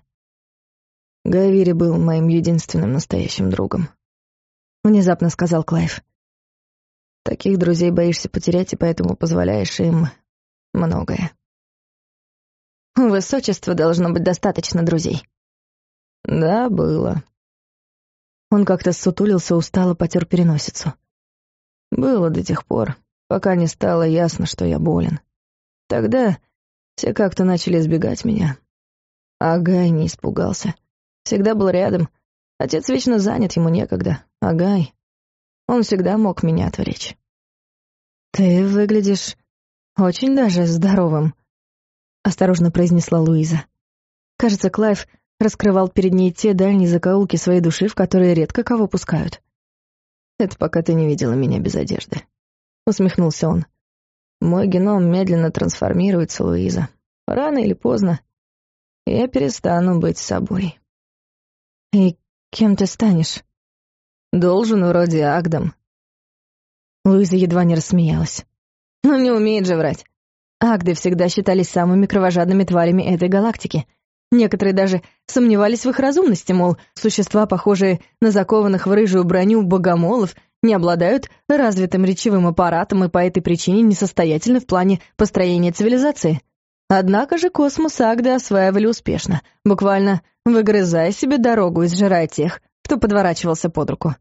Гавири был моим единственным настоящим другом. Внезапно сказал Клайв. Таких друзей боишься потерять, и поэтому позволяешь им многое. У высочества должно быть достаточно друзей. Да, было. Он как-то ссутулился, устало потер переносицу. Было до тех пор, пока не стало ясно, что я болен. Тогда все как-то начали избегать меня. А Гай не испугался. Всегда был рядом. Отец вечно занят, ему некогда. А Гай, он всегда мог меня отвлечь. «Ты выглядишь очень даже здоровым», — осторожно произнесла Луиза. Кажется, Клайв раскрывал перед ней те дальние закоулки своей души, в которые редко кого пускают. «Это пока ты не видела меня без одежды», — усмехнулся он. «Мой геном медленно трансформируется, Луиза. Рано или поздно я перестану быть собой». «И кем ты станешь?» «Должен вроде Агдом». Луиза едва не рассмеялась. «Ну не умеет же врать. Агды всегда считались самыми кровожадными тварями этой галактики. Некоторые даже сомневались в их разумности, мол, существа, похожие на закованных в рыжую броню богомолов, не обладают развитым речевым аппаратом и по этой причине несостоятельны в плане построения цивилизации. Однако же космос Агды осваивали успешно, буквально выгрызая себе дорогу и сжирая тех, кто подворачивался под руку.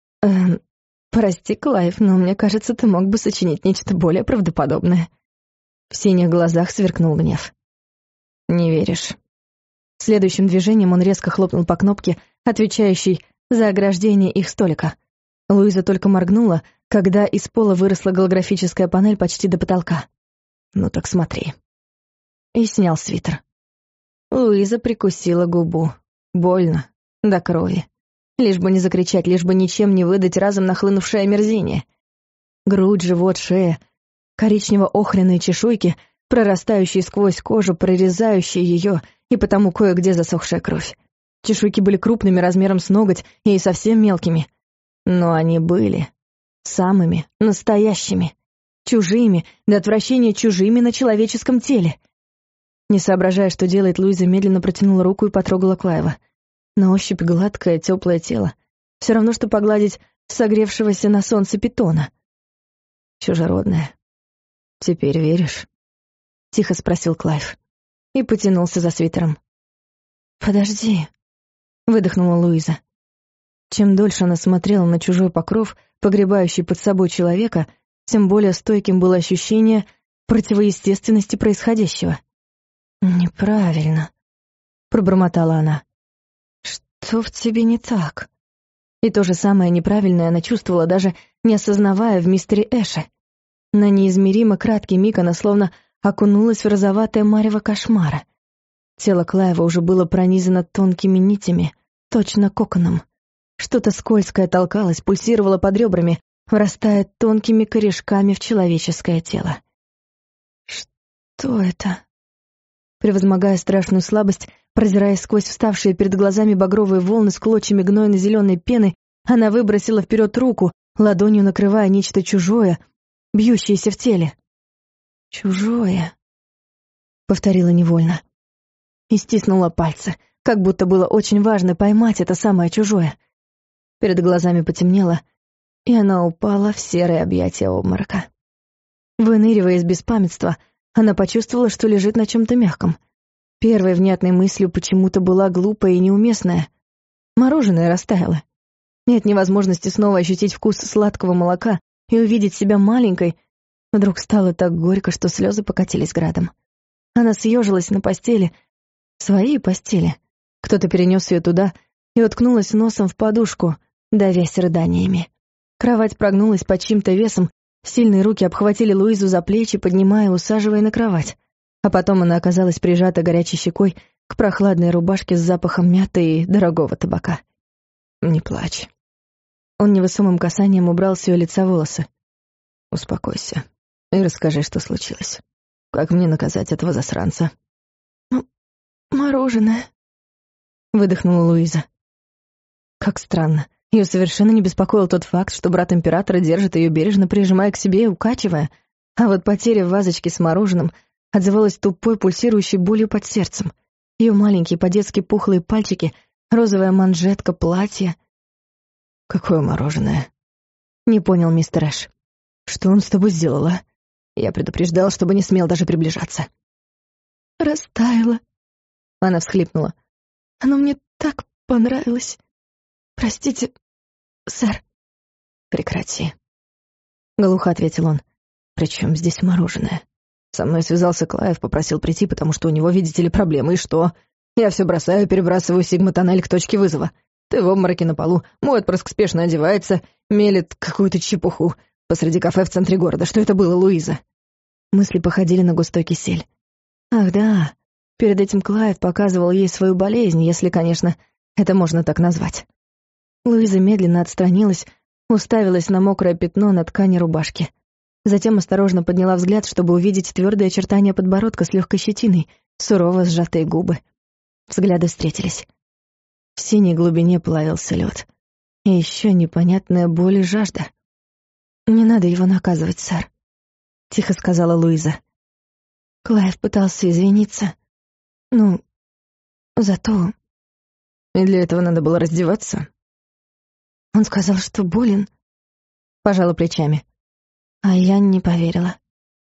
«Прости, Клайв, но мне кажется, ты мог бы сочинить нечто более правдоподобное». В синих глазах сверкнул гнев. «Не веришь». Следующим движением он резко хлопнул по кнопке, отвечающей за ограждение их столика. Луиза только моргнула, когда из пола выросла голографическая панель почти до потолка. «Ну так смотри». И снял свитер. Луиза прикусила губу. Больно, до крови. Лишь бы не закричать, лишь бы ничем не выдать разом нахлынувшее омерзение. Грудь, живот, шея, коричнево-охряные чешуйки, прорастающие сквозь кожу, прорезающие ее, и потому кое-где засохшая кровь. Чешуйки были крупными, размером с ноготь, и совсем мелкими. Но они были самыми настоящими, чужими, до отвращения чужими на человеческом теле. Не соображая, что делает, Луиза медленно протянула руку и потрогала Клайва. На ощупь гладкое, теплое тело. Все равно, что погладить согревшегося на солнце питона. Чужеродная. «Теперь веришь?» — тихо спросил Клайв. И потянулся за свитером. «Подожди», — выдохнула Луиза. Чем дольше она смотрела на чужой покров, погребающий под собой человека, тем более стойким было ощущение противоестественности происходящего. «Неправильно», — пробормотала она. «Что в тебе не так?» И то же самое неправильное она чувствовала, даже не осознавая в мистере Эше. На неизмеримо краткий миг она словно окунулась в розоватое марево кошмара. Тело Клайва уже было пронизано тонкими нитями, точно коконом. Что-то скользкое толкалось, пульсировало под ребрами, врастая тонкими корешками в человеческое тело. «Что это?» Превозмогая страшную слабость, прозирая сквозь вставшие перед глазами багровые волны с клочьями гнойно-зеленой пены, она выбросила вперед руку, ладонью накрывая нечто чужое, бьющееся в теле. «Чужое», — повторила невольно. И стиснула пальцы, как будто было очень важно поймать это самое чужое. Перед глазами потемнело, и она упала в серое объятие обморока. Выныривая из беспамятства, она почувствовала, что лежит на чем-то мягком. Первой внятной мыслью почему-то была глупая и неуместная. Мороженое растаяло. Нет невозможности снова ощутить вкус сладкого молока и увидеть себя маленькой. Вдруг стало так горько, что слезы покатились градом. Она съежилась на постели, своей постели. Кто-то перенес ее туда и уткнулась носом в подушку, давясь рыданиями. Кровать прогнулась под чьим-то весом, сильные руки обхватили Луизу за плечи, поднимая и усаживая на кровать. А потом она оказалась прижата горячей щекой к прохладной рубашке с запахом мяты и дорогого табака. «Не плачь». Он невесомым касанием убрал с ее лица волосы. «Успокойся и расскажи, что случилось. Как мне наказать этого засранца?» «Мороженое», — выдохнула Луиза. Как странно. Ее совершенно не беспокоил тот факт, что брат императора держит ее бережно, прижимая к себе и укачивая, а вот потеря вазочки с мороженым отзывалась тупой пульсирующей болью под сердцем. Ее маленькие по-детски пухлые пальчики, розовая манжетка, платье. «Какое мороженое?» — не понял мистер Эш. «Что он с тобой сделал, а? Я предупреждал, чтобы не смел даже приближаться». «Растаяло», — она всхлипнула. «Оно мне так понравилось. Простите, сэр». «Прекрати», — глухо ответил он. «Причем здесь мороженое? Со мной связался Клайв, попросил прийти, потому что у него, видите ли, проблемы. И что? Я все бросаю, перебрасываю сигма-тоннель к точке вызова. Ты в обмороке на полу, мой отпрыск спешно одевается, мелет какую-то чепуху посреди кафе в центре города. Что это было, Луиза?» Мысли походили на густой кисель. Ах да, перед этим Клайв показывал ей свою болезнь, если, конечно, это можно так назвать. Луиза медленно отстранилась, уставилась на мокрое пятно на ткани рубашки. Затем осторожно подняла взгляд, чтобы увидеть твердые очертания подбородка с легкой щетиной, сурово сжатые губы. Взгляды встретились. В синей глубине плавился лед. И еще непонятная боль и жажда. «Не надо его наказывать, сэр», — тихо сказала Луиза. Клайв пытался извиниться. Ну, зато... И для этого надо было раздеваться? Он сказал, что болен. Пожала плечами. А я не поверила.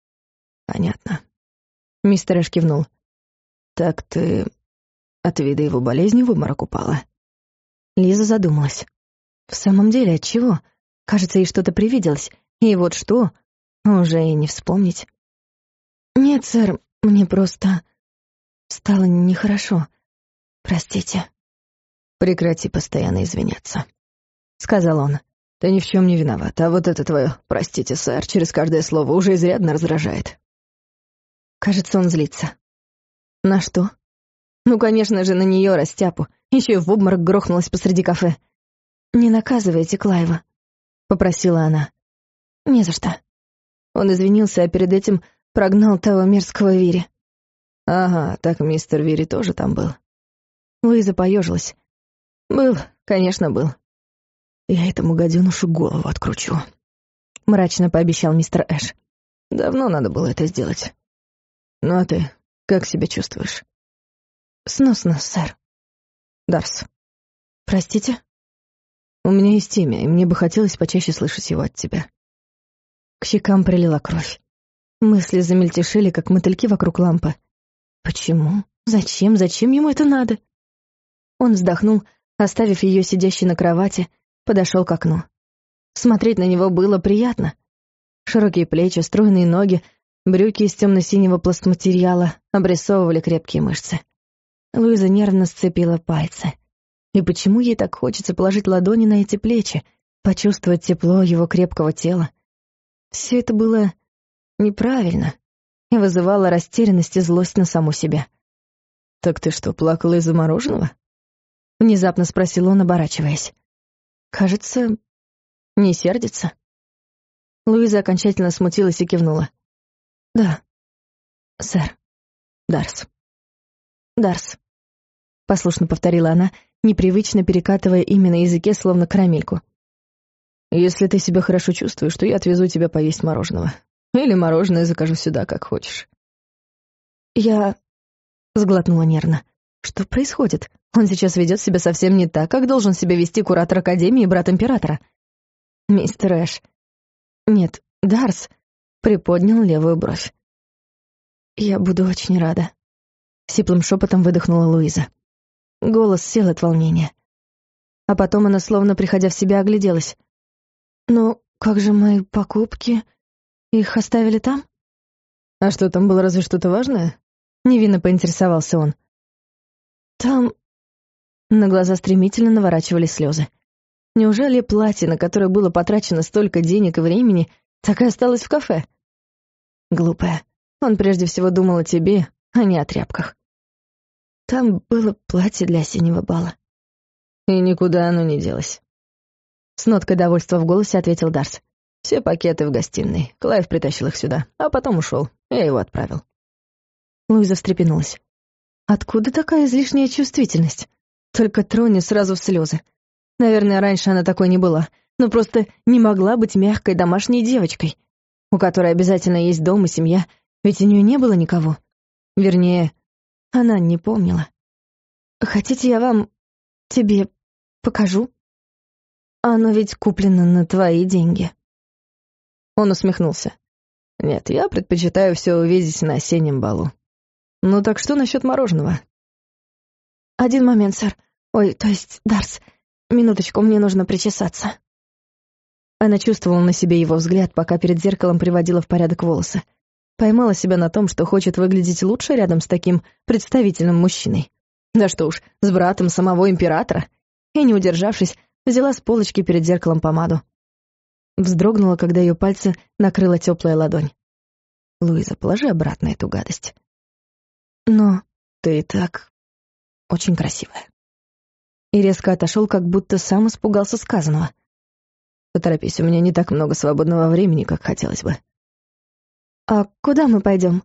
Понятно. Мистер Эш кивнул. Так ты от вида его болезни в обморок упала? Лиза задумалась. В самом деле, от чего? Кажется, ей что-то привиделось. И вот что, уже и не вспомнить. Нет, сэр, мне просто стало нехорошо. Простите. Прекрати постоянно извиняться, сказал он. Ты ни в чем не виноват, а вот это твое «простите, сэр» через каждое слово уже изрядно раздражает. Кажется, он злится. На что? Ну, конечно же, на нее, растяпу. Еще и в обморок грохнулась посреди кафе. «Не наказывайте Клайва», — попросила она. «Не за что». Он извинился, а перед этим прогнал того мерзкого Вири. «Ага, так мистер Вири тоже там был». Луиза поежилась. «Был, конечно, был». «Я этому гаденушу голову откручу», — мрачно пообещал мистер Эш. «Давно надо было это сделать. Ну а ты как себя чувствуешь?» «Сносно, сэр». «Дарс». «Простите?» «У меня есть имя, и мне бы хотелось почаще слышать его от тебя». К щекам прилила кровь. Мысли замельтешили, как мотыльки вокруг лампы. Почему? Зачем? Зачем ему это надо? Он вздохнул, оставив ее сидящей на кровати, подошел к окну. Смотреть на него было приятно. Широкие плечи, стройные ноги, брюки из темно-синего пластматериала обрисовывали крепкие мышцы. Луиза нервно сцепила пальцы. И почему ей так хочется положить ладони на эти плечи, почувствовать тепло его крепкого тела? Все это было неправильно и вызывало растерянность и злость на саму себя. «Так ты что, плакала из-за мороженого?» — внезапно спросил он, оборачиваясь. «Кажется, не сердится». Луиза окончательно смутилась и кивнула. «Да, сэр. Дарс». «Дарс», — послушно повторила она, непривычно перекатывая имя на языке, словно карамельку. «Если ты себя хорошо чувствуешь, то я отвезу тебя поесть мороженого. Или мороженое закажу сюда, как хочешь». «Я...» — сглотнула нервно. «Что происходит? Он сейчас ведет себя совсем не так, как должен себя вести куратор Академии и брат Императора». «Мистер Эш...» «Нет, Дарс...» — приподнял левую бровь. «Я буду очень рада», — сиплым шепотом выдохнула Луиза. Голос сел от волнения. А потом она, словно приходя в себя, огляделась. «Ну, как же мои покупки? Их оставили там?» «А что, там было разве что-то важное?» — невинно поинтересовался он. «Там...» На глаза стремительно наворачивались слезы. Неужели платье, на которое было потрачено столько денег и времени, так и осталось в кафе? Глупая. Он прежде всего думал о тебе, а не о тряпках. Там было платье для осеннего бала. И никуда оно не делось. С ноткой довольства в голосе ответил Дарс. Все пакеты в гостиной. Клайв притащил их сюда, а потом ушел. Я его отправил. Луиза встрепенулась. Откуда такая излишняя чувствительность? Только трони сразу в слезы. Наверное, раньше она такой не была, но просто не могла быть мягкой домашней девочкой, у которой обязательно есть дом и семья, ведь у нее не было никого. Вернее, она не помнила. «Хотите, я вам... тебе покажу? Оно ведь куплено на твои деньги». Он усмехнулся. «Нет, я предпочитаю все увидеть на осеннем балу. Ну так что насчет мороженого?» «Один момент, сэр. Ой, то есть, Дарс, минуточку, мне нужно причесаться». Она чувствовала на себе его взгляд, пока перед зеркалом приводила в порядок волосы. Поймала себя на том, что хочет выглядеть лучше рядом с таким представительным мужчиной. Да что уж, с братом самого императора. И, не удержавшись, взяла с полочки перед зеркалом помаду. Вздрогнула, когда ее пальцы накрыла теплая ладонь. «Луиза, положи обратно эту гадость». «Но ты и так очень красивая». И резко отошел, как будто сам испугался сказанного. «Поторопись, у меня не так много свободного времени, как хотелось бы». «А куда мы пойдем?»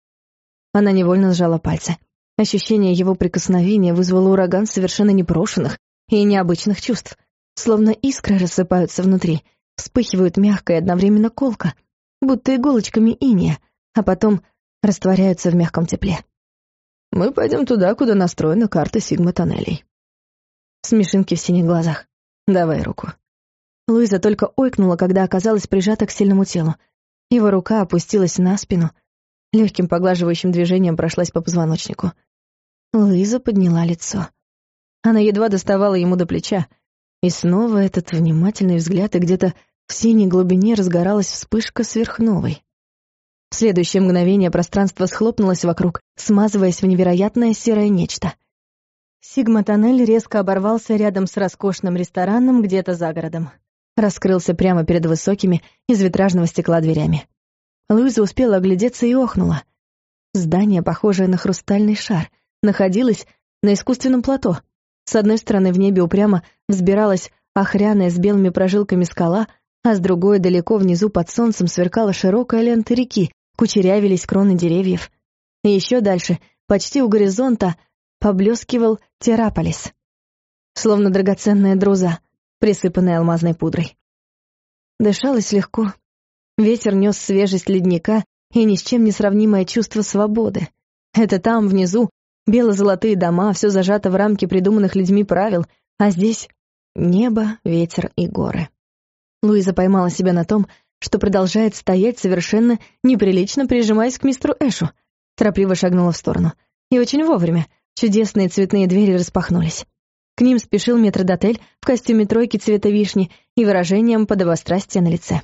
Она невольно сжала пальцы. Ощущение его прикосновения вызвало ураган совершенно непрошенных и необычных чувств. Словно искры рассыпаются внутри, вспыхивают мягко и одновременно колко, будто иголочками иния, а потом растворяются в мягком тепле. «Мы пойдем туда, куда настроена карта Сигма-тоннелей». Смешинки в синих глазах. «Давай руку». Луиза только ойкнула, когда оказалась прижата к сильному телу. Его рука опустилась на спину, легким поглаживающим движением прошлась по позвоночнику. Луиза подняла лицо. Она едва доставала ему до плеча, и снова этот внимательный взгляд, и где-то в синей глубине разгоралась вспышка сверхновой. В следующее мгновение пространство схлопнулось вокруг, смазываясь в невероятное серое нечто. Сигма-тоннель резко оборвался рядом с роскошным рестораном где-то за городом. Раскрылся прямо перед высокими из витражного стекла дверями. Луиза успела оглядеться и охнула. Здание, похожее на хрустальный шар, находилось на искусственном плато. С одной стороны в небе упрямо взбиралась охряная с белыми прожилками скала, а с другой далеко внизу под солнцем сверкала широкая лента реки, кучерявились кроны деревьев. И еще дальше, почти у горизонта, поблескивал Терраполис, словно драгоценная друза, присыпанная алмазной пудрой. Дышалось легко. Ветер нес свежесть ледника и ни с чем не сравнимое чувство свободы. Это там, внизу, бело-золотые дома, все зажато в рамки придуманных людьми правил, а здесь небо, ветер и горы. Луиза поймала себя на том, что продолжает стоять совершенно неприлично, прижимаясь к мистеру Эшу. Торопливо шагнула в сторону. И очень вовремя. Чудесные цветные двери распахнулись. К ним спешил метрдотель в костюме тройки цвета вишни и выражением подобострастия на лице.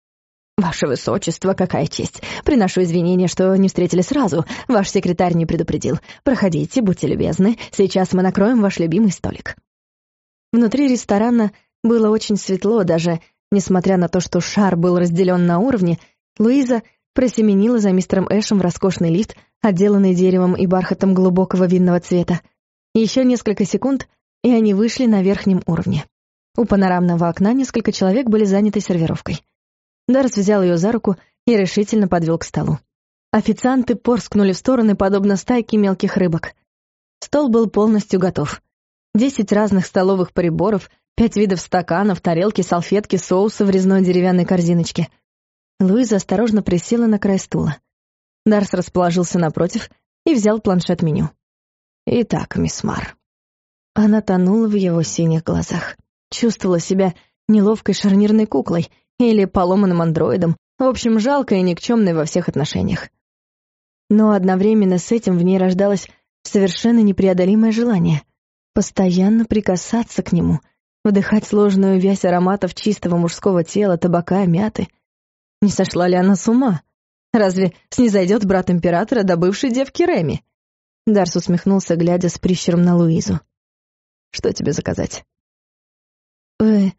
«Ваше высочество, какая честь! Приношу извинения, что не встретили сразу. Ваш секретарь не предупредил. Проходите, будьте любезны. Сейчас мы накроем ваш любимый столик». Внутри ресторана было очень светло, даже несмотря на то, что шар был разделен на уровни. Луиза просеменила за мистером Эшем в роскошный лифт, отделанный деревом и бархатом глубокого винного цвета. Еще несколько секунд, и они вышли на верхнем уровне. У панорамного окна несколько человек были заняты сервировкой. Дарс взял ее за руку и решительно подвел к столу. Официанты порскнули в стороны, подобно стайке мелких рыбок. Стол был полностью готов. 10 разных столовых приборов, 5 видов стаканов, тарелки, салфетки, соусы в резной деревянной корзиночке. Луиза осторожно присела на край стула. Дарс расположился напротив и взял планшет меню. «Итак, мисс Мар». Она тонула в его синих глазах. Чувствовала себя неловкой шарнирной куклой или поломанным андроидом, в общем, жалкой и никчемной во всех отношениях. Но одновременно с этим в ней рождалось совершенно непреодолимое желание постоянно прикасаться к нему, вдыхать сложную вязь ароматов чистого мужского тела, табака, мяты. Не сошла ли она с ума? Разве снизойдет брат императора до бывшей девки Реми? Дарс усмехнулся, глядя с прищуром на Луизу. «Что тебе заказать?» «Ты»,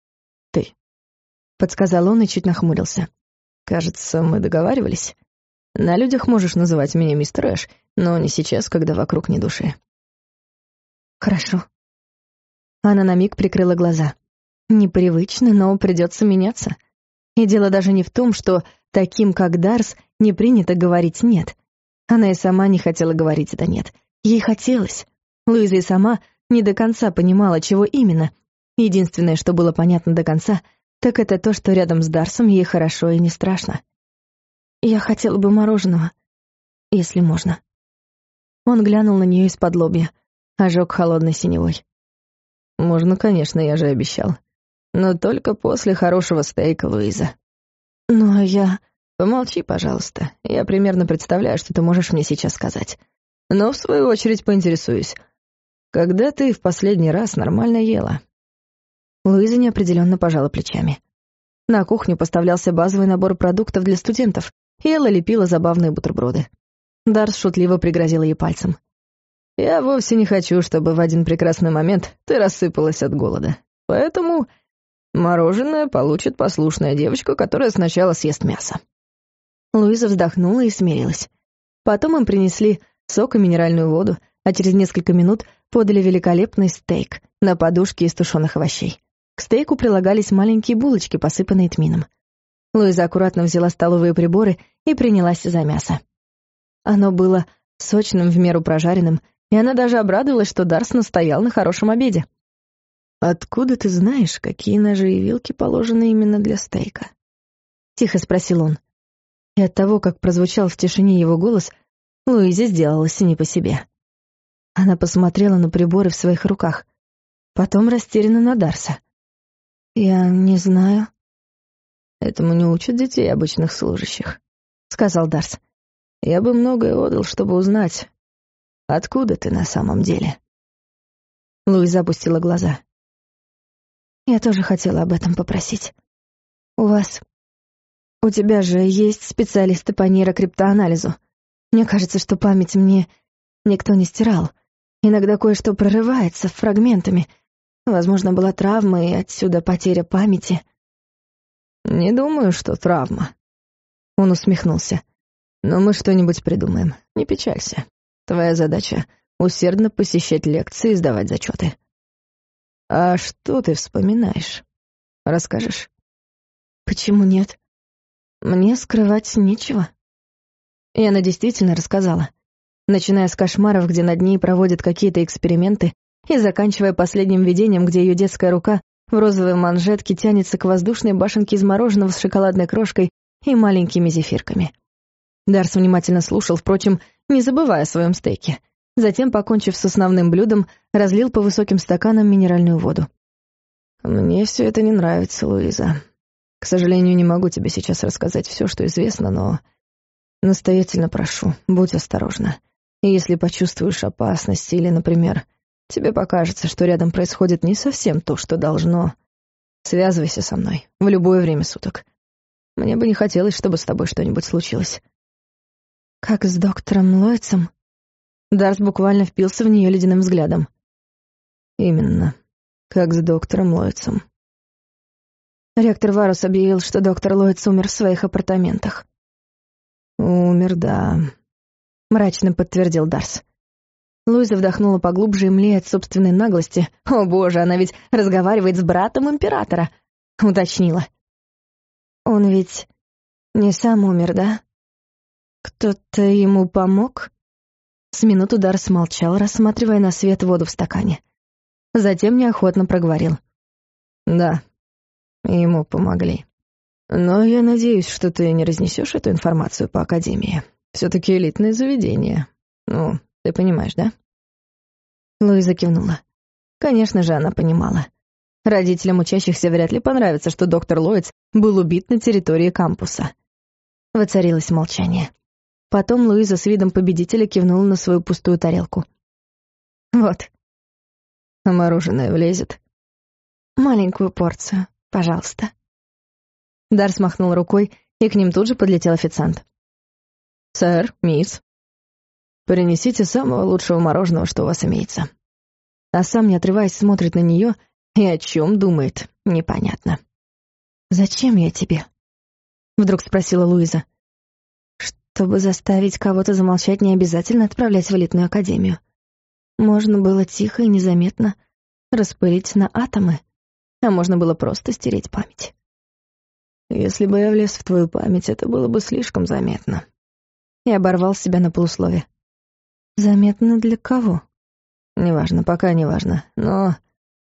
— подсказал он и чуть нахмурился. «Кажется, мы договаривались. На людях можешь называть меня мистер Эш, но не сейчас, когда вокруг ни души». «Хорошо». Она на миг прикрыла глаза. Непривычно, но придется меняться. И дело даже не в том, что таким, как Дарс, не принято говорить «нет». Она и сама не хотела говорить это «нет». Ей хотелось. Луиза и сама не до конца понимала, чего именно, Единственное, что было понятно до конца, так это то, что рядом с Дарсом ей хорошо и не страшно. «Я хотела бы мороженого, если можно». Он глянул на нее из-под лобья, ожег холодной синевой. «Можно, конечно, я же обещал. Но только после хорошего стейка, Луиза». «Ну, а я...» «Помолчи, пожалуйста. Я примерно представляю, что ты можешь мне сейчас сказать. Но, в свою очередь, поинтересуюсь. Когда ты в последний раз нормально ела?» Луиза неопределенно пожала плечами. На кухню поставлялся базовый набор продуктов для студентов, и Элла лепила забавные бутерброды. Дарс шутливо пригрозила ей пальцем. «Я вовсе не хочу, чтобы в один прекрасный момент ты рассыпалась от голода. Поэтому мороженое получит послушная девочка, которая сначала съест мясо». Луиза вздохнула и смирилась. Потом им принесли сок и минеральную воду, а через несколько минут подали великолепный стейк на подушке из тушеных овощей. К стейку прилагались маленькие булочки, посыпанные тмином. Луиза аккуратно взяла столовые приборы и принялась за мясо. Оно было сочным, в меру прожаренным, и она даже обрадовалась, что Дарс настоял на хорошем обеде. «Откуда ты знаешь, какие ножи и вилки положены именно для стейка?» — тихо спросил он. И от того, как прозвучал в тишине его голос, Луизе сделалось не по себе. Она посмотрела на приборы в своих руках, потом растерянно на Дарса. «Я не знаю». «Этому не учат детей обычных служащих», — сказал Дарс. «Я бы многое отдал, чтобы узнать, откуда ты на самом деле». Луиза опустила глаза. «Я тоже хотела об этом попросить. У тебя же есть специалисты по нейрокриптоанализу. Мне кажется, что память мне никто не стирал. Иногда кое-что прорывается фрагментами. Возможно, была травма, и отсюда потеря памяти». «Не думаю, что травма». Он усмехнулся. «Но мы что-нибудь придумаем. Не печалься. Твоя задача — усердно посещать лекции и сдавать зачеты». «А что ты вспоминаешь? Расскажешь?» «Почему нет? Мне скрывать нечего». И она действительно рассказала. Начиная с кошмаров, где над ней проводят какие-то эксперименты, и заканчивая последним видением, где ее детская рука в розовой манжетке тянется к воздушной башенке из мороженого с шоколадной крошкой и маленькими зефирками. Дарс внимательно слушал, впрочем, не забывая о своем стейке. Затем, покончив с основным блюдом, разлил по высоким стаканам минеральную воду. «Мне все это не нравится, Луиза. К сожалению, не могу тебе сейчас рассказать все, что известно, но настоятельно прошу, будь осторожна. И если почувствуешь опасность или, например, тебе покажется, что рядом происходит не совсем то, что должно, связывайся со мной в любое время суток. Мне бы не хотелось, чтобы с тобой что-нибудь случилось». «Как с доктором Лойцем?» Дарс буквально впился в нее ледяным взглядом. «Именно, как с доктором Лойцем». Ректор Варус объявил, что доктор Лойц умер в своих апартаментах. «Умер, да», — мрачно подтвердил Дарс. Луиза вдохнула поглубже и млея от собственной наглости. «О боже, она ведь разговаривает с братом императора!» — уточнила. «Он ведь не сам умер, да? Кто-то ему помог?» С минуту Дарс молчал, рассматривая на свет воду в стакане. Затем неохотно проговорил. «Да, ему помогли. Но я надеюсь, что ты не разнесешь эту информацию по Академии. Все-таки элитное заведение. Ну, ты понимаешь, да?» Луиза кивнула. Конечно же, она понимала. Родителям учащихся вряд ли понравится, что доктор Лойц был убит на территории кампуса. Воцарилось молчание. Потом Луиза с видом победителя кивнула на свою пустую тарелку. «Вот». «А мороженое влезет?» «Маленькую порцию, пожалуйста». Дарс махнул рукой, и к ним тут же подлетел официант. «Сэр, мисс, принесите самого лучшего мороженого, что у вас имеется». А сам, не отрываясь, смотрит на нее, и о чем думает, непонятно. «Зачем я тебе?» — вдруг спросила Луиза. «Чтобы заставить кого-то замолчать, не обязательно отправлять в элитную академию. Можно было тихо и незаметно распылить на атомы, а можно было просто стереть память». «Если бы я влез в твою память, это было бы слишком заметно». И оборвал себя на полуслове. «Заметно для кого?» «Неважно, пока неважно, но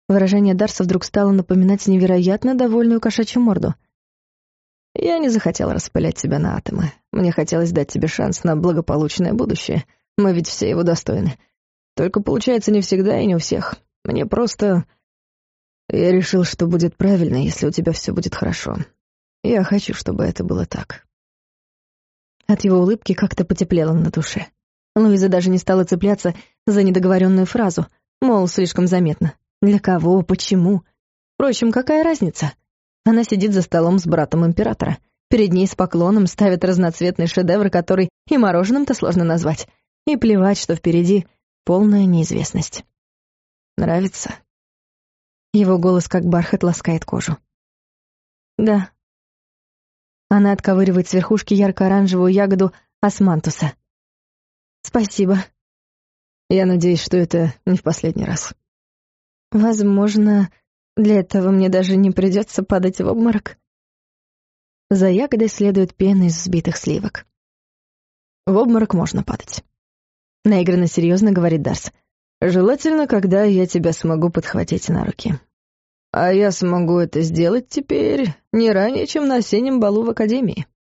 Выражение Дарса вдруг стало напоминать невероятно довольную кошачью морду. «Я не захотел распылять тебя на атомы. Мне хотелось дать тебе шанс на благополучное будущее. Мы ведь все его достойны. Только получается не всегда и не у всех. Мне просто... Я решил, что будет правильно, если у тебя все будет хорошо. Я хочу, чтобы это было так». От его улыбки как-то потеплело на душе. Луиза даже не стала цепляться за недоговоренную фразу, мол, слишком заметно. Для кого, почему? Впрочем, какая разница? Она сидит за столом с братом императора. Перед ней с поклоном ставят разноцветный шедевр, который и мороженым-то сложно назвать. И плевать, что впереди полная неизвестность. «Нравится?» Его голос, как бархат, ласкает кожу. «Да». Она отковыривает с верхушки ярко-оранжевую ягоду османтуса. «Спасибо». «Я надеюсь, что это не в последний раз». «Возможно, для этого мне даже не придется падать в обморок». За ягодой следует пена из взбитых сливок. «В обморок можно падать», — наигранно серьезно говорит Дарс. «Желательно, когда я тебя смогу подхватить на руки. А я смогу это сделать теперь не ранее, чем на осеннем балу в академии».